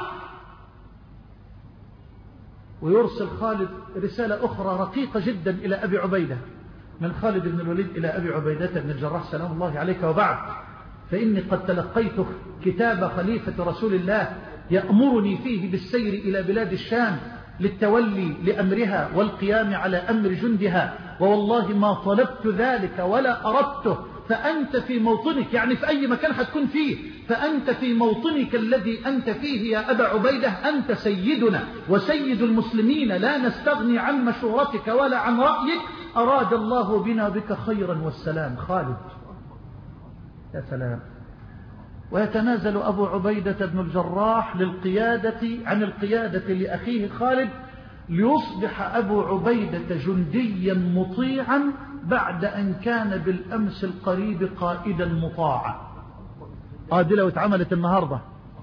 S1: ويرسل خالد رسالة أخرى رقيقة جدا إلى أبي عبيدة، من خالد بن الوليد إلى أبي عبيدة بن الجراح، سلام الله عليك، وبعد، فإني قد تلقيت كتاب خليفة رسول الله يأمرني فيه بالسير إلى بلاد الشام للتولي لأمرها والقيام على أمر جندها، ووالله ما طلبت ذلك ولا أردته، فأنت في موطنك، يعني في أي مكان هتكون فيه، فأنت في موطنك الذي أنت فيه يا أبا عبيدة، أنت سيدنا وسيد المسلمين، لا نستغني عن مشورتك ولا عن رأيك، أراد الله بنا بك خيرا والسلام. خالد، يا سلام. ويتنازل أبو عبيدة بن الجراح للقيادة عن القيادة لأخيه خالد، ليصبح أبو عبيدة جنديا مطيعا بعد أن كان بالأمس القريب قائدا مطاعا. هذه لو اتعملت النهاردة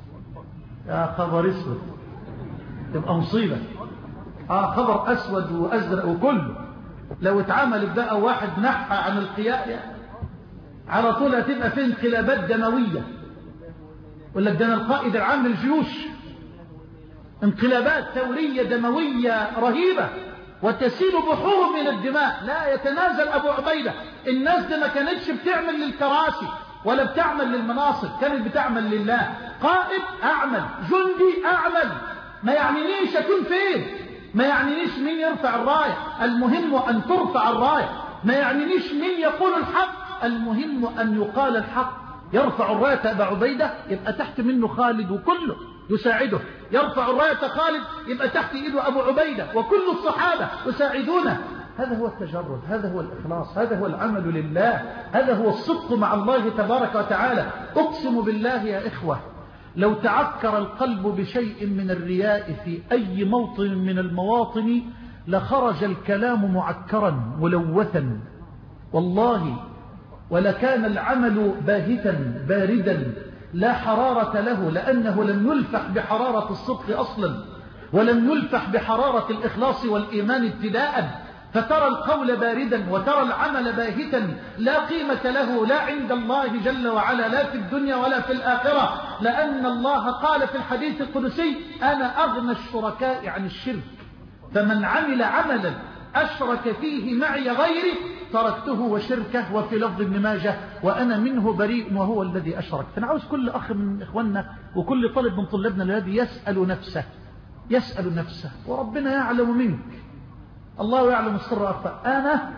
S1: يا خبر اسود تبقى مصيبة. آه خبر أسود وأزرق وكله. لو اتعملت بقى واحد نحى عن القيادة على طول هتبقى في انقلابات دموية، ولا ده القائد العام للجيوش، انقلابات ثورية دموية رهيبة وتسيل بحور من الدماء. لا يتنازل أبو عبيدة. الناس دي ما كانتش بتعمل للكراسي ولا بتعمل للمناصب، كانت بتعمل لله. قائد أعمل، جندي أعمل، ما يعنينيش أكون فين، ما يعنينيش مين يرفع الراية، المهم أن ترفع الراية، ما يعنينيش مين يقول الحق، المهم أن يقال الحق. يرفع الراية أبا عبيدة يبقى تحت منه خالد وكله يساعده، يرفع الراية خالد يبقى تحت إيده أبو عبيدة وكل الصحابة يساعدونه. هذا هو التجرد، هذا هو الإخلاص، هذا هو العمل لله، هذا هو الصدق مع الله تبارك وتعالى. أقسم بالله يا إخوة، لو تعكر القلب بشيء من الرياء في أي موطن من المواطن لخرج الكلام معكرا ملوثا والله، ولكان العمل باهتا باردا لا حرارة له، لأنه لم يلفح بحرارة الصدق أصلا، ولم يلفح بحرارة الإخلاص والإيمان ابتداء، فترى القول باردا وترى العمل باهتا لا قيمة له لا عند الله جل وعلا، لا في الدنيا ولا في الآخرة، لأن الله قال في الحديث القدسي: أنا أغنى الشركاء عن الشرك، فمن عمل عملا أشرك فيه معي غيري تركته وشركه. وفي لفظ ابن ماجه: وأنا منه بريء وهو الذي أشرك. فأنا عاوز كل أخ من إخواننا وكل طالب من طلابنا الذي يسأل نفسه يسأل نفسه وربنا يعلم منك، الله يعلم السر وأخفى. أنا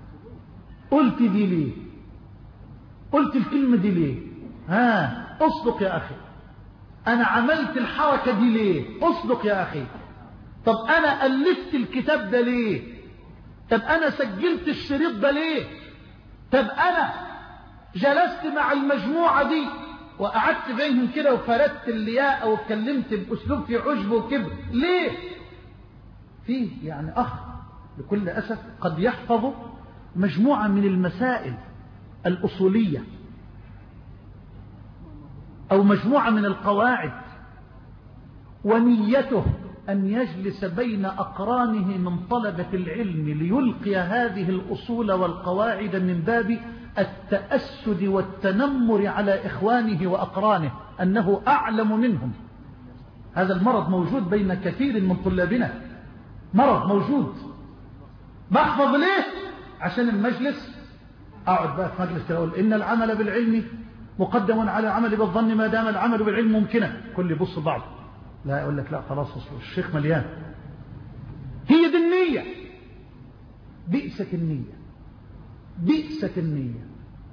S1: قلت دي ليه؟ قلت الكلمة دي ليه؟ ها أصدق يا أخي. أنا عملت الحركة دي ليه؟ أصدق يا أخي. طب أنا ألفت الكتاب ده ليه؟ طب أنا سجلت الشريط ده ليه؟ طب أنا جلست مع المجموعة دي وقعدت بينهم كده وفردت اللياء واتكلمت بأسلوب في عجب وكبر ليه؟ فيه يعني أخ بكل أسف قد يحفظ مجموعة من المسائل الأصولية أو مجموعة من القواعد، ونيته أن يجلس بين أقرانه من طلبة العلم ليلقي هذه الأصول والقواعد من باب التأسد والتنمر على إخوانه وأقرانه أنه أعلم منهم. هذا المرض موجود بين كثير من طلابنا، مرض موجود. بحفظ ليه؟ عشان المجلس أقعد بقى في مجلس أقول إن العمل بالعلم مقدم على العمل بالظن ما دام العمل بالعلم ممكنا. كل يبص بعض، لا يقول لك لا خلاص الشيخ مليان. هي دي النية. بئست النية، بئست النية.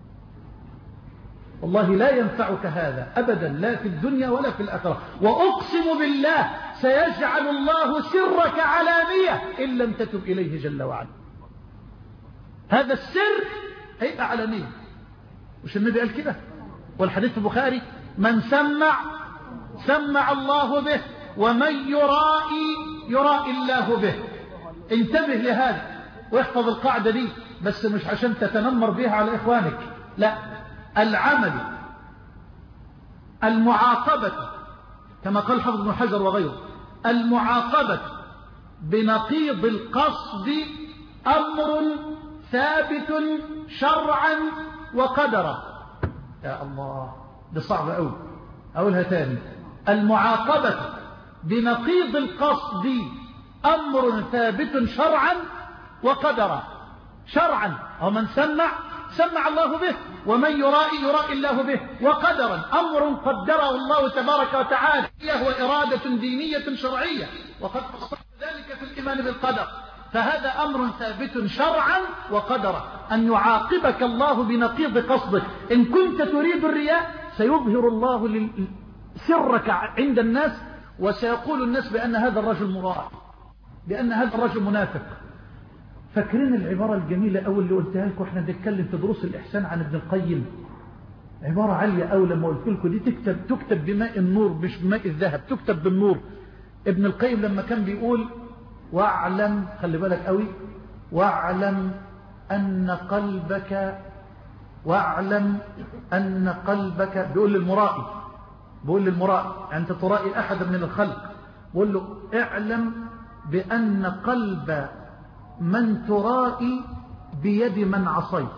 S1: والله لا ينفعك هذا أبدا، لا في الدنيا ولا في الآخرة. وأقسم بالله سيجعل الله سرك علانية إن لم تتب إليه جل وعلا. هذا السر هيبقى علانية. مش النبي قال كده؟ والحديث في البخاري: من سمع سمع الله به، ومن يرائي يرائي الله به. انتبه لهذا واحفظ القاعدة دي، بس مش عشان تتنمر بها على إخوانك، لا. العمل المعاقبة كما قال حافظ ابن حجر وغيره، المعاقبة بنقيض القصد أمر ثابت شرعا وقدرا. يا الله، دي صعبة أوي، أقولها تاني. المعاقبة بنقيض القصد أمر ثابت شرعا وقدرا. شرعا ومن سمع سمع الله به، ومن يرائي يرائي الله به. وقدرا أمر قدره الله تبارك وتعالى، هو إرادة دينية شرعية، وقد فصل ذلك في الإيمان بالقدر. فهذا أمر ثابت شرعا وقدرا، أن يعاقبك الله بنقيض قصدك. إن كنت تريد الرياء سيظهر الله سرك عند الناس، وسيقول الناس بأن هذا الرجل مراء، بأن هذا الرجل منافق. فاكرين العبارة الجميلة أول اللي قلتها لكم احنا بنتكلم في دروس الإحسان عن ابن القيم؟ عبارة عالية أوي لما قلت لكم دي تكتب تكتب بماء النور مش بماء الذهب، تكتب بالنور. ابن القيم لما كان بيقول: واعلم، خلي بالك قوي، واعلم أن قلبك واعلم أن قلبك، بيقول للمرائي، بيقول للمرائي أنت ترائي أحد من الخلق، بيقول له: اعلم بأن قلب من ترائي بيد من عصيت.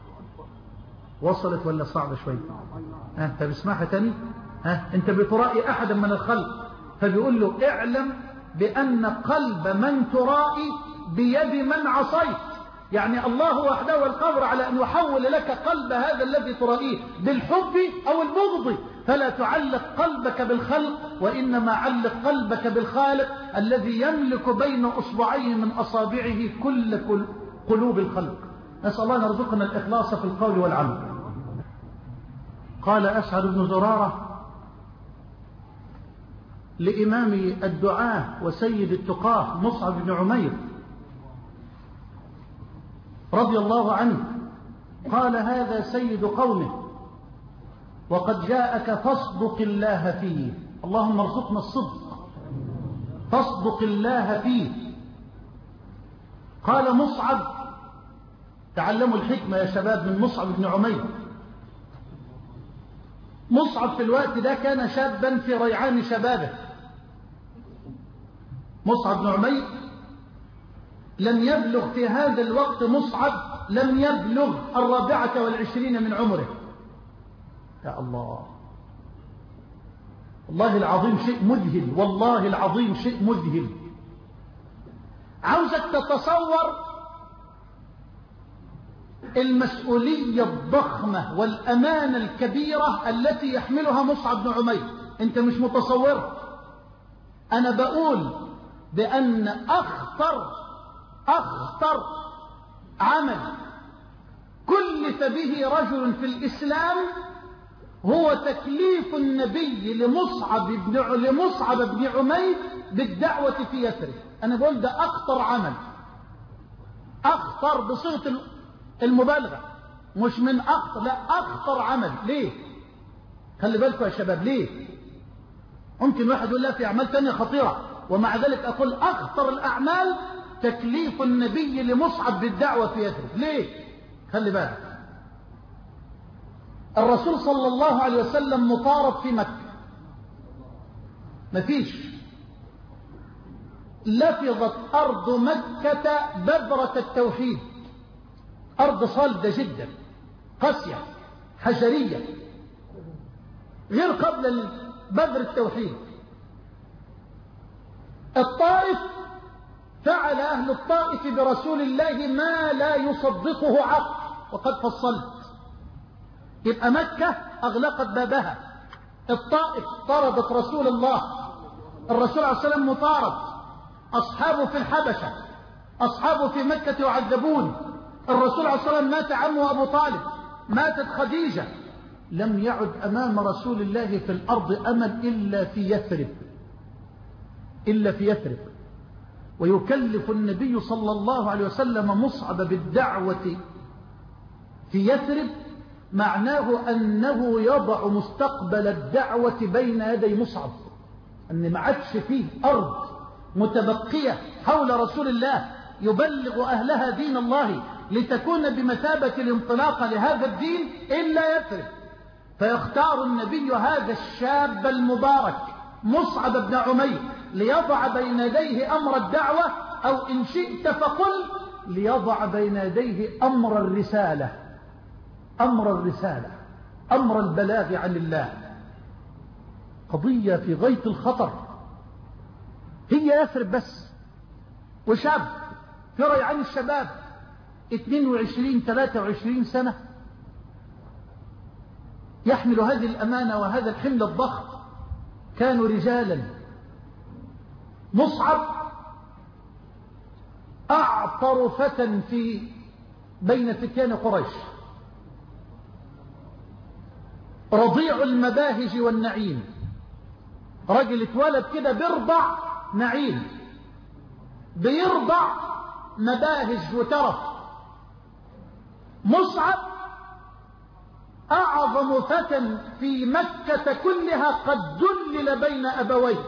S1: وصلت ولا صعبة شوي؟ ها انت بسمعها تاني؟ ها انت بترائي أحدا من الخلق، فبيقول له: اعلم بأن قلب من ترائي بيد من عصيت. يعني الله وحده القادر على أن يحول لك قلب هذا الذي ترائيه بالحب أو البغض. فلا تعلق قلبك بالخلق، وإنما علق قلبك بالخالق الذي يملك بين أصبعيه من أصابعه كل قلوب الخلق. نسأل الله أن يرزقنا الإخلاص في القول والعمل. قال أسعد بن زرارة لإمام الدعاة وسيد التقاه مصعب بن عمير رضي الله عنه، قال: هذا سيد قومه وقد جاءك فاصدق الله فيه. اللهم ارزقنا الصدق، فاصدق الله فيه. قال مصعب: تعلموا الحكمة يا شباب من مصعب بن عمير. مصعب في الوقت ده كان شابا في ريعان شبابه. مصعب بن عمير لم يبلغ في هذا الوقت، مصعب لم يبلغ الرابعة والعشرين من عمره. يا الله، والله العظيم شيء مذهل، والله العظيم شيء مذهل. عاوزك تتصور المسؤولية الضخمة والأمانة الكبيرة التي يحملها مصعب بن عمير. انت مش متصور. انا بقول بأن اخطر اخطر عمل كلف به رجل في الإسلام هو تكليف النبي لمصعب بن لمصعب بن عمير بالدعوة في يثرب. أنا بقول ده أخطر عمل، أخطر بصيغة المبالغة، مش من أخطر، لا أخطر عمل. ليه؟ خلي بالكم يا شباب، ليه؟ ممكن واحد يقول لا في أعمال تانية خطيرة، ومع ذلك أقول أخطر الأعمال تكليف النبي لمصعب بالدعوة في يثرب. ليه؟ خلي بالك، الرسول صلى الله عليه وسلم مطارد في مكة، مفيش، لفظت أرض مكة بذرة التوحيد، أرض صلدة جدا قاسية حجرية غير قبل بذر التوحيد. الطائف فعل أهل الطائف برسول الله ما لا يصدقه عقل، وقد فصلت. يبقى مكة أغلقت بابها، الطائف طردت رسول الله، الرسول عليه السلام مطارد، أصحابه في الحبشة، أصحابه في مكة يعذبون، الرسول عليه السلام مات عمه أبو طالب، ماتت خديجة، لم يعد أمام رسول الله في الأرض أمل إلا في يثرب، إلا في يثرب. ويكلف النبي صلى الله عليه وسلم مصعب بالدعوة في يثرب، معناه أنه يضع مستقبل الدعوة بين يدي مصعب، أن ما عادش فيه أرض متبقية حول رسول الله يبلغ أهلها دين الله لتكون بمثابة الانطلاق لهذا الدين إلا يثرب. فيختار النبي هذا الشاب المبارك مصعب بن عمير ليضع بين يديه أمر الدعوة، أو إن شئت فقل ليضع بين يديه أمر الرسالة، أمر الرسالة، أمر البلاغ عن الله. قضية في غاية الخطر. هي يثرب بس، وشاب في ريعان الشباب اثنين وعشرين ثلاثة وعشرين سنة يحمل هذه الأمانة وهذا الحمل الضخم. كانوا رجالا. مصعب أعطر فتى في بين فتيان قريش، رضيع المباهج والنعيم، رجل اتولد كده بيرضع نعيم، بيرضع مباهج وترف. مصعب أعظم فتى في مكة كلها قد دلل بين أبويه.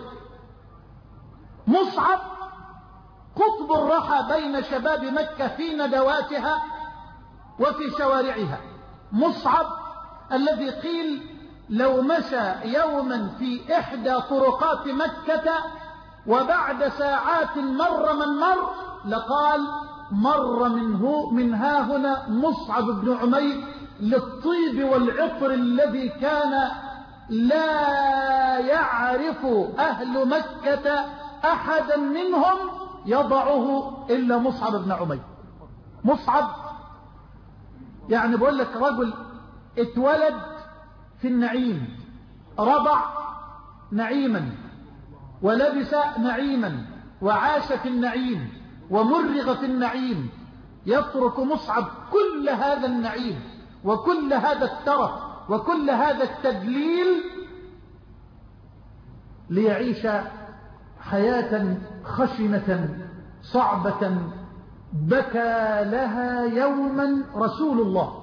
S1: مصعب قطب الرحى بين شباب مكة في ندواتها وفي شوارعها. مصعب الذي قيل لو مشى يوما في إحدى طرقات مكة وبعد ساعات مر من مر لقال مر منه من ها هنا مصعب بن عمير، للطيب والعطر الذي كان لا يعرف أهل مكة أحدا منهم يضعه إلا مصعب بن عمير. مصعب يعني بقول لك رجل اتولد في النعيم، رضع نعيما ولبس نعيما وعاش في النعيم ومرغ في النعيم. يترك مصعب كل هذا النعيم وكل هذا الترف وكل هذا التدليل ليعيش حياة خشنة صعبة بكى لها يوما رسول الله.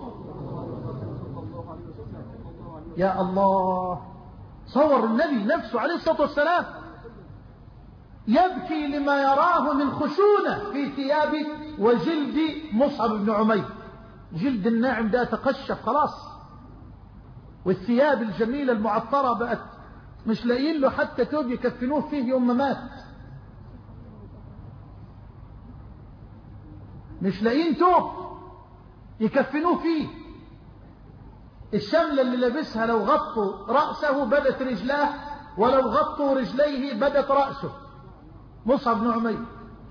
S1: يا الله، صور النبي نفسه عليه الصلاة والسلام يبكي لما يراه من خشونة في ثياب وجلد مصعب بن عمير. جلد الناعم ده تقشف خلاص، والثياب الجميلة المعطرة بقت مش لاقيين له حتى توب يكفنوه فيه يوم ما مات، مش لاقيين توب يكفنوه فيه. الشملة اللي لابسها لو غطوا رأسه بدت رجلاه، ولو غطوا رجليه بدت رأسه. مصعب بن عمير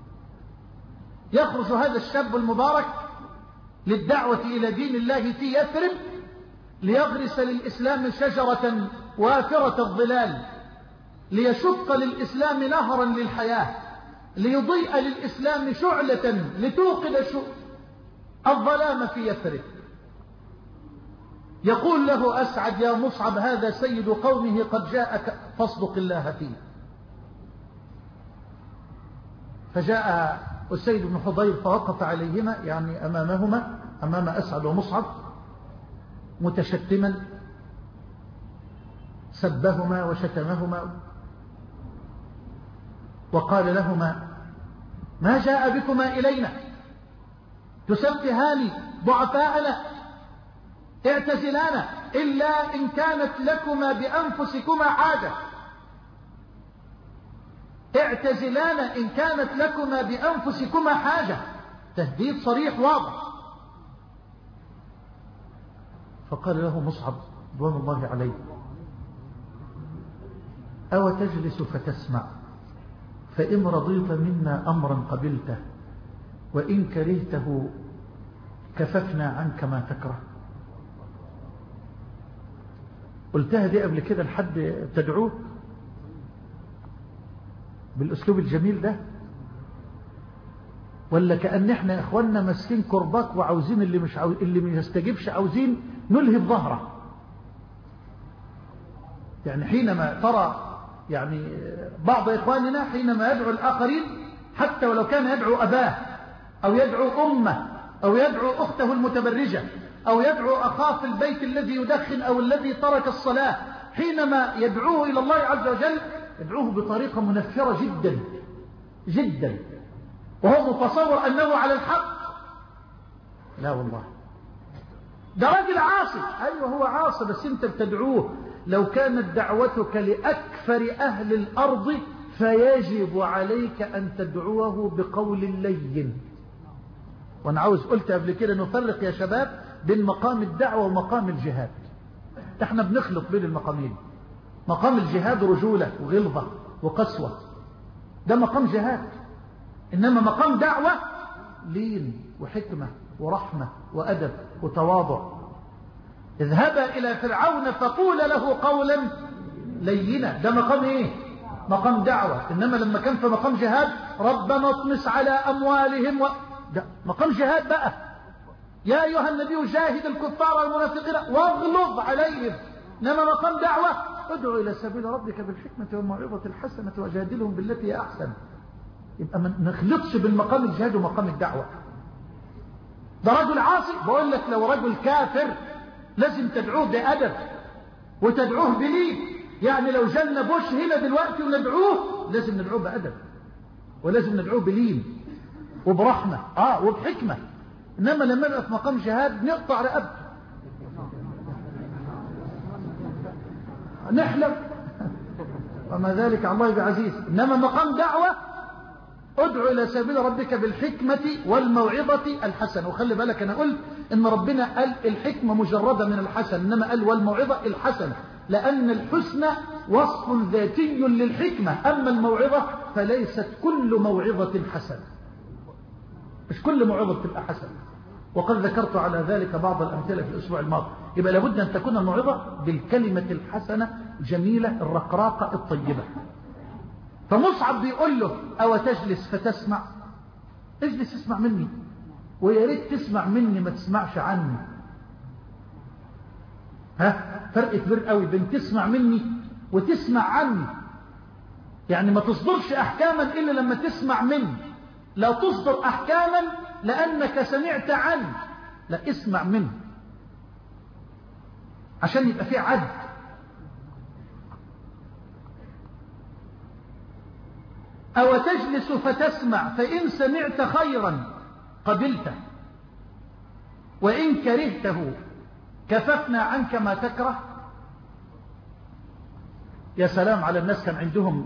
S1: يخرج هذا الشاب المبارك للدعوة إلى دين الله في يثرب، ليغرس للإسلام شجرة وافرة الظلال، ليشق للإسلام نهرا للحياة، ليضيء للإسلام شعلة لتوقد الظلام في يثرب. يقول له أسعد يا مصعب هذا سيد قومه قد جاءك فاصدق الله فيه. فجاء أسيد بن حضير فوقف عليهما، يعني أمامهما، أمام أسعد ومصعب، متشتما سبهما وشتمهما وقال لهما ما جاء بكما إلينا تسبهان ضعفاءنا، اعتزلانا إلا إن كانت لكما بأنفسكما حاجة، اعتزلانا إن كانت لكما بأنفسكما حاجة. تهديد صريح واضح. فقال له مصعب رضوان الله عليه أو تجلس فتسمع فإن رضيت منا أمرا قبلته وإن كرهته كففنا عنك ما تكره. قلتها دي قبل كده لحد تدعوه بالأسلوب الجميل ده، ولا كأن احنا يا اخواننا ماسكين كرباك وعاوزين اللي مش عاوز اللي ما يستجيبش عاوزين نلهب ظهره؟ يعني حينما ترى يعني بعض إخواننا حينما يدعو الآخرين حتى ولو كان يدعو أباه أو يدعو أمه أو يدعو أخته المتبرجة أو يدعو أخاه في البيت الذي يدخن أو الذي ترك الصلاة، حينما يدعوه إلى الله عز وجل يدعوه بطريقة منفرة جدا جدا، وهو متصور أنه على الحق. لا والله، ده راجل عاصي. أيوه هو عاصي، بس أنت بتدعوه. لو كانت دعوتك لأكثر أهل الأرض فيجب عليك أن تدعوه بقول لين. وأنا عاوز قلت قبل كده نفرق يا شباب بين مقام الدعوة ومقام الجهاد. احنا بنخلط بين المقامين. مقام الجهاد رجولة وغلظة وقسوة، ده مقام جهاد. إنما مقام دعوة لين وحكمة ورحمة وأدب وتواضع. اذهبا إلى فرعون فقول له قولا لينا، ده مقام إيه؟ مقام دعوة. إنما لما كان في مقام جهاد ربنا اطمس على أموالهم و... ده مقام جهاد بقى. يا أيها النبي جاهد الكفار والمنافقين واغلظ عليهم. إنما مقام دعوة ادعو إلى سبيل ربك بالحكمة والموعظة الحسنة وجادلهم بالتي هي أحسن. يبقى ما نخلطش بالمقام الجهاد ومقام الدعوة. ده رجل عاصي، بقول لك لو رجل كافر لازم تدعوه بأدب وتدعوه بلين. يعني لو جالنا بوش هنا دلوقتي وندعوه لازم ندعوه بأدب ولازم ندعوه بلين وبرحمة آه وبحكمة. إنما لما نبقى في مقام جهاد نقطع رقبته نحلم وما ذلك على الله بعزيز. إنما مقام دعوة ادعو إلى سبيل ربك بالحكمة والموعظة الحسنة. وخلي بالك أنا قلت إن ربنا قال الحكمة مجردة من الحسن، إنما قال والموعظة الحسنة، لأن الحسنى وصف ذاتي للحكمة. أما الموعظة فليست كل موعظة حسنة، مش كل موعظة تبقى حسنة. وقد ذكرت على ذلك بعض الأمثلة في الأسبوع الماضي. يبقى لابد أن تكون الموعظة بالكلمة الحسنة جميلة الرقراقة الطيبة. فمصعب بيقول له أو تجلس فتسمع؟ اجلس اسمع مني، ويا ريت تسمع مني ما تسمعش عني. ها فرق كبير قوي بين تسمع مني وتسمع عني. يعني ما تصدرش أحكاما إلا لما تسمع مني. لا تصدر أحكاما لأنك سمعت عني، لا اسمع مني عشان يبقى فيه عدل. أو تجلس فتسمع فإن سمعت خيرا قبلته وإن كرهته كففنا عنك ما تكره. يا سلام على الناس كان عندهم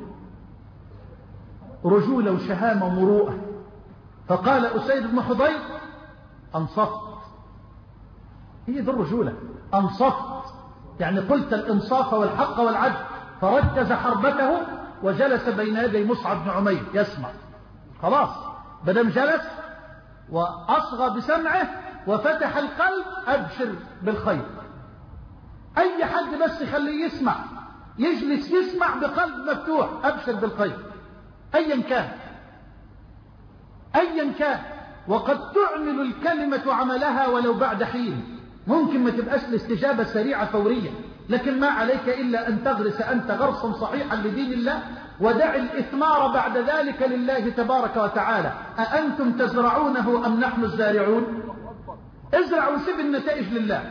S1: رجولة وشهامة ومروءة. فقال أسيد بن حضير أنصفت. هي دي الرجولة، أنصفت يعني قلت الإنصاف والحق والعدل. فركز حربته وجلس بين يدي مصعب بن عمير يسمع. خلاص بدم جلس وأصغى بسمعه وفتح القلب، أبشر بالخير. أي حد بس يخليه يسمع، يجلس يسمع بقلب مفتوح، أبشر بالخير أيا كان أيا كان. وقد تعمل الكلمة عملها ولو بعد حين. ممكن ما تبقاش الاستجابة سريعة فورية، لكن ما عليك إلا أن تغرس أنت غرسا صحيحا لدين الله ودع الإثمار بعد ذلك لله تبارك وتعالى. أأنتم تزرعونه أم نحن الزارعون؟ ازرع وسيب النتائج لله.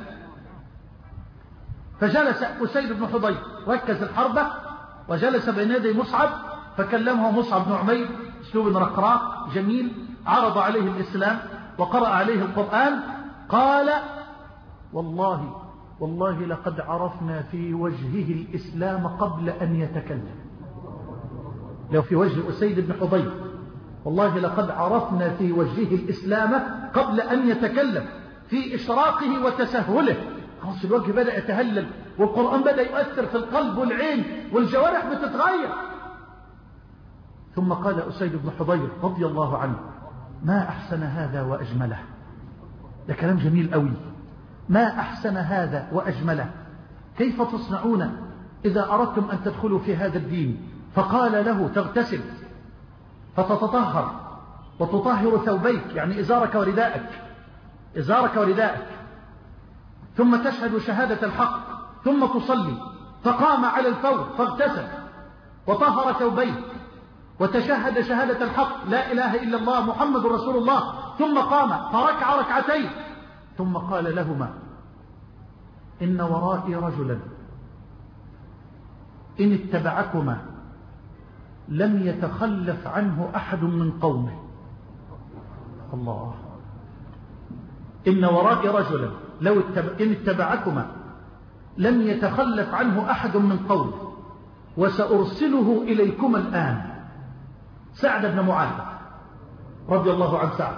S1: فجلس أسيد بن حضير ركز الحربة وجلس بين يدي مصعب فكلمه مصعب بن عمير اسلوب رقراق جميل، عرض عليه الإسلام وقرأ عليه القرآن. قال والله والله لقد عرفنا في وجهه الإسلام قبل أن يتكلم. لو في وجه أسيد بن حضير والله لقد عرفنا في وجهه الإسلام قبل أن يتكلم، في إشراقه وتسهله. خلاص الوجه بدأ يتهلل والقرآن بدأ يؤثر في القلب والعين والجوارح بتتغير. ثم قال أسيد بن حضير رضي الله عنه: ما أحسن هذا وأجمله. ده كلام جميل قوي. ما أحسن هذا وأجمله، كيف تصنعون إذا أردتم أن تدخلوا في هذا الدين؟ فقال له: تغتسل فتتطهر وتطهر ثوبيك، يعني إزارك ورداءك، إزارك ورداءك، ثم تشهد شهادة الحق، ثم تصلي. فقام على الفور فاغتسل وطهر ثوبيه وتشهد شهادة الحق لا إله إلا الله محمد رسول الله، ثم قام فركع ركعتين، ثم قال لهما: إن ورائي رجلا إن اتبعكما لم يتخلف عنه أحد من قومه. الله. إن ورائي رجلا لو اتبع إن اتبعكما لم يتخلف عنه أحد من قومه وسأرسله إليكما الآن. سعد بن معاذ رضي الله عن سعد،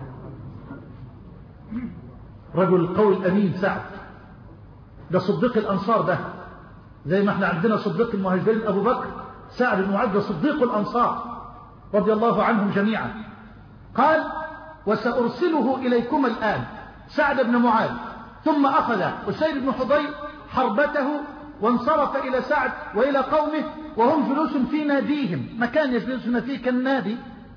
S1: رجل القول الأمين. سعد ده صديق الأنصار، ده زي ما احنا عندنا صديق المهاجرين أبو بكر، سعد بن معاذ صديق الأنصار رضي الله عنهم جميعا. قال: وسأرسله إليكما الآن. سعد بن معاذ. ثم أخذ أسيد بن حضير حربته وانصرف إلى سعد وإلى قومه وهم جلوس في ناديهم، مكان يجلسون فيه كالنادي.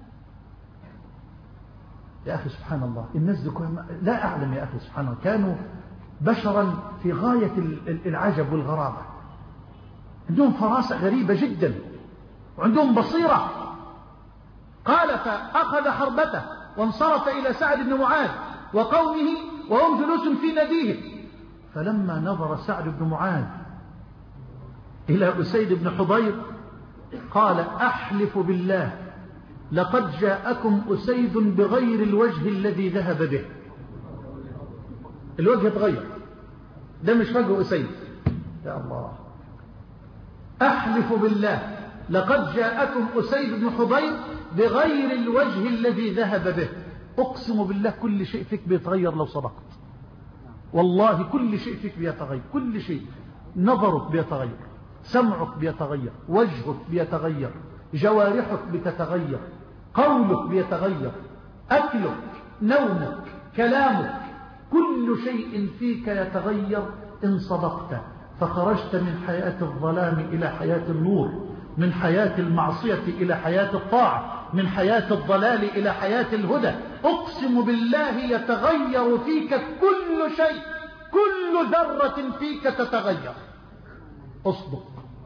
S1: يا أخي سبحان الله، الناس دي لا أعلم يا أخي سبحان الله، كانوا بشرا في غاية العجب والغرابة، عندهم فراسة غريبة جدا وعندهم بصيرة. قال: فأخذ حربته وانصرف إلى سعد بن معاذ وقومه وهم جلوس في ناديهم. فلما نظر سعد بن معاذ إلى أسيد بن حضير قال: أحلف بالله لقد جاءكم أسيد بغير الوجه الذي ذهب به. الوجه تغير، ده مش وجه أسيد. يا الله. أحلف بالله لقد جاءكم أسيد بن حضير بغير الوجه الذي ذهب به. أقسم بالله كل شيء فيك بيتغير لو صدقت، والله كل شيء فيك بيتغير، كل شيء. نظرك بيتغير، سمعك بيتغير، وجهك بيتغير، جوارحك بتتغير، قولك بيتغير، أكلك، نومك، كلامك، كل شيء فيك يتغير إن صدقت. فخرجت من حياة الظلام إلى حياة النور، من حياة المعصية إلى حياة الطاعة، من حياة الضلال إلى حياة الهدى. أقسم بالله يتغير فيك كل شيء، كل ذرة فيك تتغير. أصدق.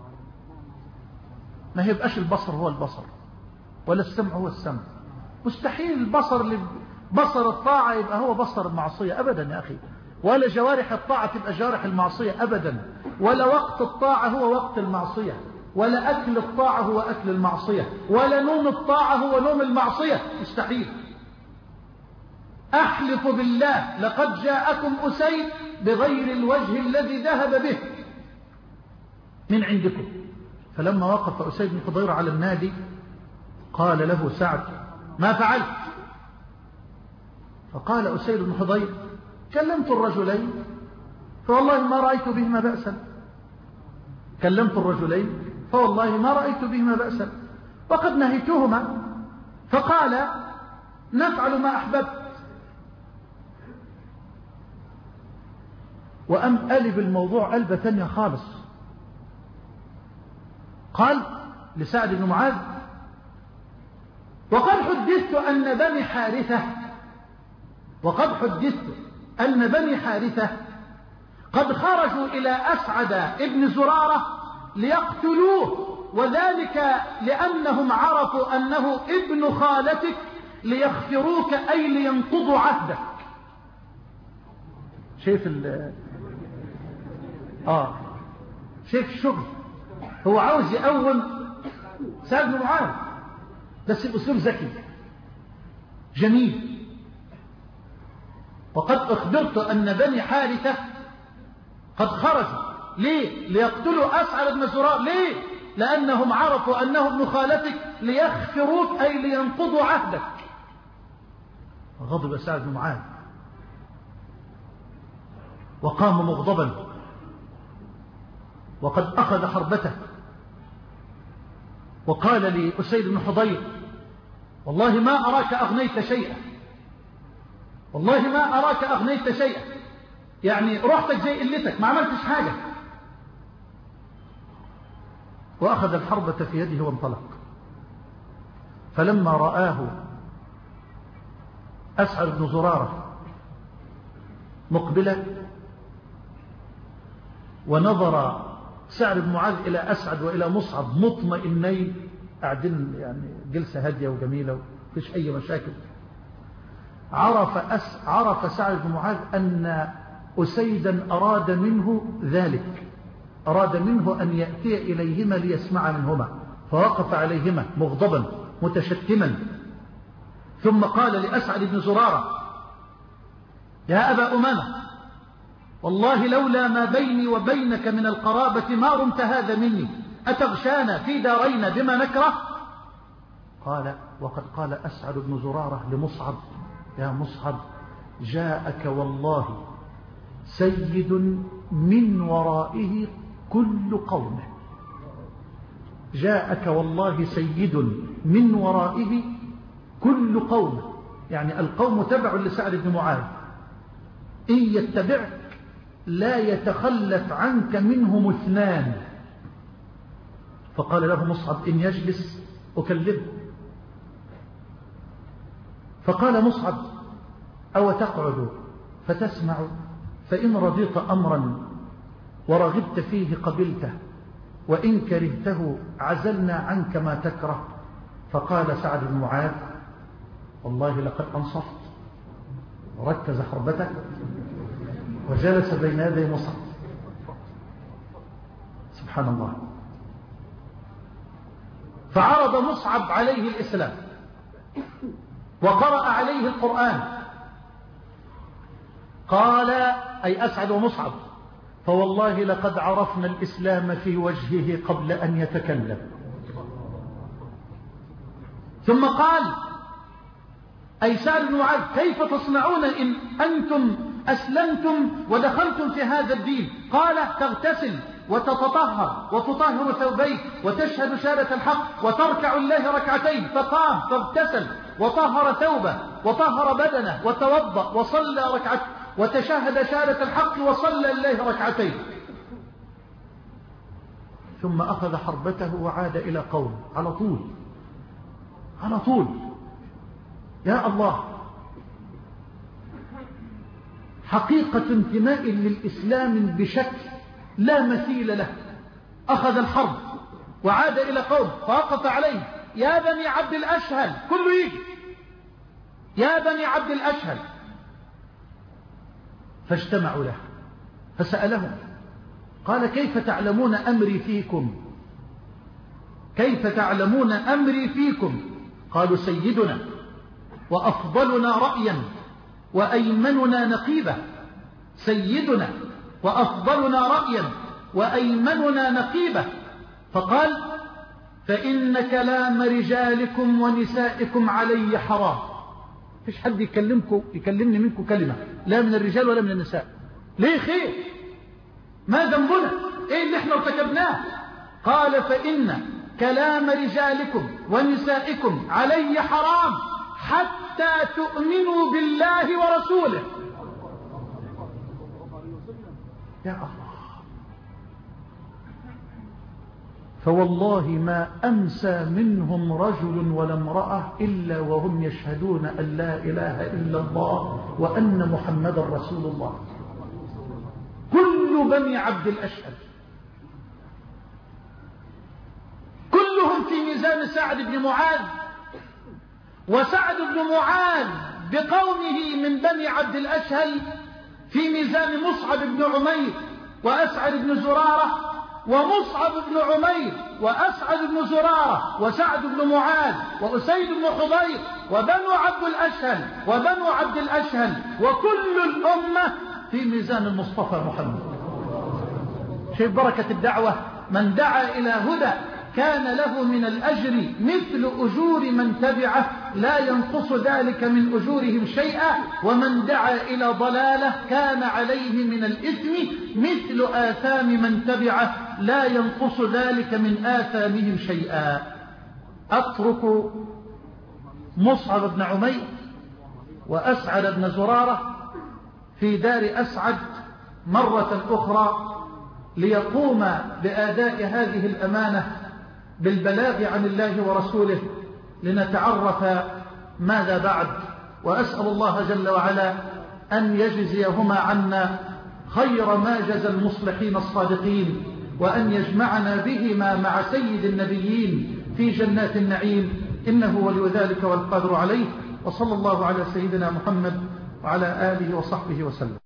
S1: ما يبقاش البصر هو البصر ولا السمع هو السمع. مستحيل البصر اللي بصر الطاعة يبقى هو بصر المعصية أبدا يا أخي، ولا جوارح الطاعة تبقى جوارح المعصية أبدا، ولا وقت الطاعة هو وقت المعصية، ولا أكل الطاعة هو أكل المعصية، ولا نوم الطاعة هو نوم المعصية. مستحيل. أحلف بالله لقد جاءكم أسيد بغير الوجه الذي ذهب به من عندكم. فلما وقف أسيد بن حضير على النادي قال له سعد: ما فعلت؟ فقال أسيد بن حضير: كلمت الرجلين فوالله ما رأيت بهما بأسا. كلمت الرجلين فوالله ما رأيت بهما بأسا، وقد نهيتهما فقال: نفعل ما أحببت. وأم قلب الموضوع قلبة ثانية خالص. قال لسعد بن معاذ: وقد حدثت أن بني حارثة وقد حدثت أن بني حارثة قد خرجوا إلى أسعد ابن زرارة ليقتلوه، وذلك لأنهم عرفوا أنه ابن خالتك ليغفروك أي لينقضوا عهدك. شايف ال آه شايف الشغل، هو عاوز يقوم سعد بن معاذ بس بأسلوب ذكي جميل. وقد أخبرت أن بني حارثة قد خرجوا ليه؟ ليقتلوا أسعد بن زرار. ليه؟ لأنهم عرفوا أنه ابن خالتك ليغفروك أي لينقضوا عهدك. غضب سعد بن معاذ وقام مغضبا وقد أخذ حربته وقال لأسيد بن حضير: والله ما أراك أغنيت شيئا، والله ما أراك أغنيت شيئا، يعني روحتك زي قلتك، ما عملتش حاجة. وأخذ الحربة في يده وانطلق. فلما رآه أسعد بن زرارة مقبلا، ونظر سعد بن معاذ إلى أسعد وإلى مصعب مطمئنين، قاعدين يعني جلسة هادية وجميلة ومفيش أي مشاكل، عرف, أس عرف سعد بن معاذ أن أسيدا أراد منه ذلك، أراد منه أن يأتي إليهما ليسمع منهما، فوقف عليهما مغضبا متشتما، ثم قال لأسعد بن زرارة: يا أبا أمامة، والله لولا ما بيني وبينك من القرابة ما رمت هذا مني، أتغشانا في دارينا بما نكره؟ قال: وقد قال أسعد بن زرارة لمصعب: يا مصعب، جاءك والله سيد من ورائه كل قومه، جاءك والله سيد من ورائه كل قومه، يعني القوم تبع لسعد بن معاذ، إن يتبعك لا يتخلف عنك منهم اثنان. فقال له مصعب: إن يجلس أكلمه. فقال مصعب: أو تقعد فتسمع، فإن رضيت أمرا ورغبت فيه قبلته، وإن كرهته عزلنا عنك ما تكره. فقال سعد بن معاذ: والله لقد أنصفت. وركز حربته وجلس بين يدي مصعب. سبحان الله. فعرض مصعب عليه الإسلام وقرأ عليه القرآن. قال أي أسعد ومصعب: فوالله لقد عرفنا الإسلام في وجهه قبل أن يتكلم. ثم قال أي سعد بن معاذ: كيف تصنعون إن أنتم أسلمتم ودخلتم في هذا الدين؟ قال: تغتسل وتتطهر وتطهر ثوبيك وتشهد شهادة الحق وتركع الله ركعتين. فقام فاغتسل وطهر ثوبه وطهر بدنه وتوضأ وصلى ركعتين وتشهد شهادة الحق وصلى الله ركعتين، ثم أخذ حربته وعاد إلى قوم على طول على طول. يا الله، حقيقة انتماء للإسلام بشكل لا مثيل له. أخذ الحرب وعاد إلى قوم فوقف عليه: يا بني عبد الأشهل، كله يجي، يا بني عبد الأشهل. فاجتمعوا له فسألهم قال: كيف تعلمون أمري فيكم؟ كيف تعلمون أمري فيكم؟ قالوا: سيدنا وأفضلنا رأيا وأيمننا نقيبة، سيدنا وأفضلنا رأيا وأيمننا نقيبة. فقال: فإن كلام رجالكم ونسائكم علي حرام. فيش حد يكلمكم يكلمني منكم كلمة، لا من الرجال ولا من النساء. ليه خير؟ ما ذنبنا؟ ايه اللي احنا ارتكبناه؟ قال: فإن كلام رجالكم ونسائكم علي حرام حتى تؤمنوا بالله ورسوله. يا الله، فوالله ما أمسى منهم رجل ولا امرأة إلا وهم يشهدون أن لا إله إلا الله وأن محمد رسول الله. كل بني عبد الأشهل كلهم في ميزان سعد بن معاذ، وسعد بن معاذ بقومه من بني عبد الأشهل في ميزان مصعب بن عمير وأسعد بن زرارة، ومصعب بن عمير وأسعد بن زرارة وسعد بن معاذ وأسيد بن حضير وبنو عبد الأشهل وبنو عبد الأشهل، وكل الأمة في ميزان المصطفى محمد. شيء بركة الدعوة: من دعا إلى هدى كان له من الأجر مثل أجور من تبعه لا ينقص ذلك من أجورهم شيئا، ومن دعا إلى ضلالة كان عليه من الإثم مثل آثام من تبعه لا ينقص ذلك من آثامهم شيئا. أترك مصعب بن عمير وأسعد بن زرارة في دار أسعد مرة أخرى ليقوم بأداء هذه الأمانة بالبلاغ عن الله ورسوله، لنتعرف ماذا بعد. وأسأل الله جل وعلا أن يجزيهما عنا خير ما جزى المصلحين الصادقين، وأن يجمعنا بهما مع سيد النبيين في جنات النعيم، إنه ولي ذلك والقادر عليه. وصلى الله على سيدنا محمد وعلى آله وصحبه وسلم.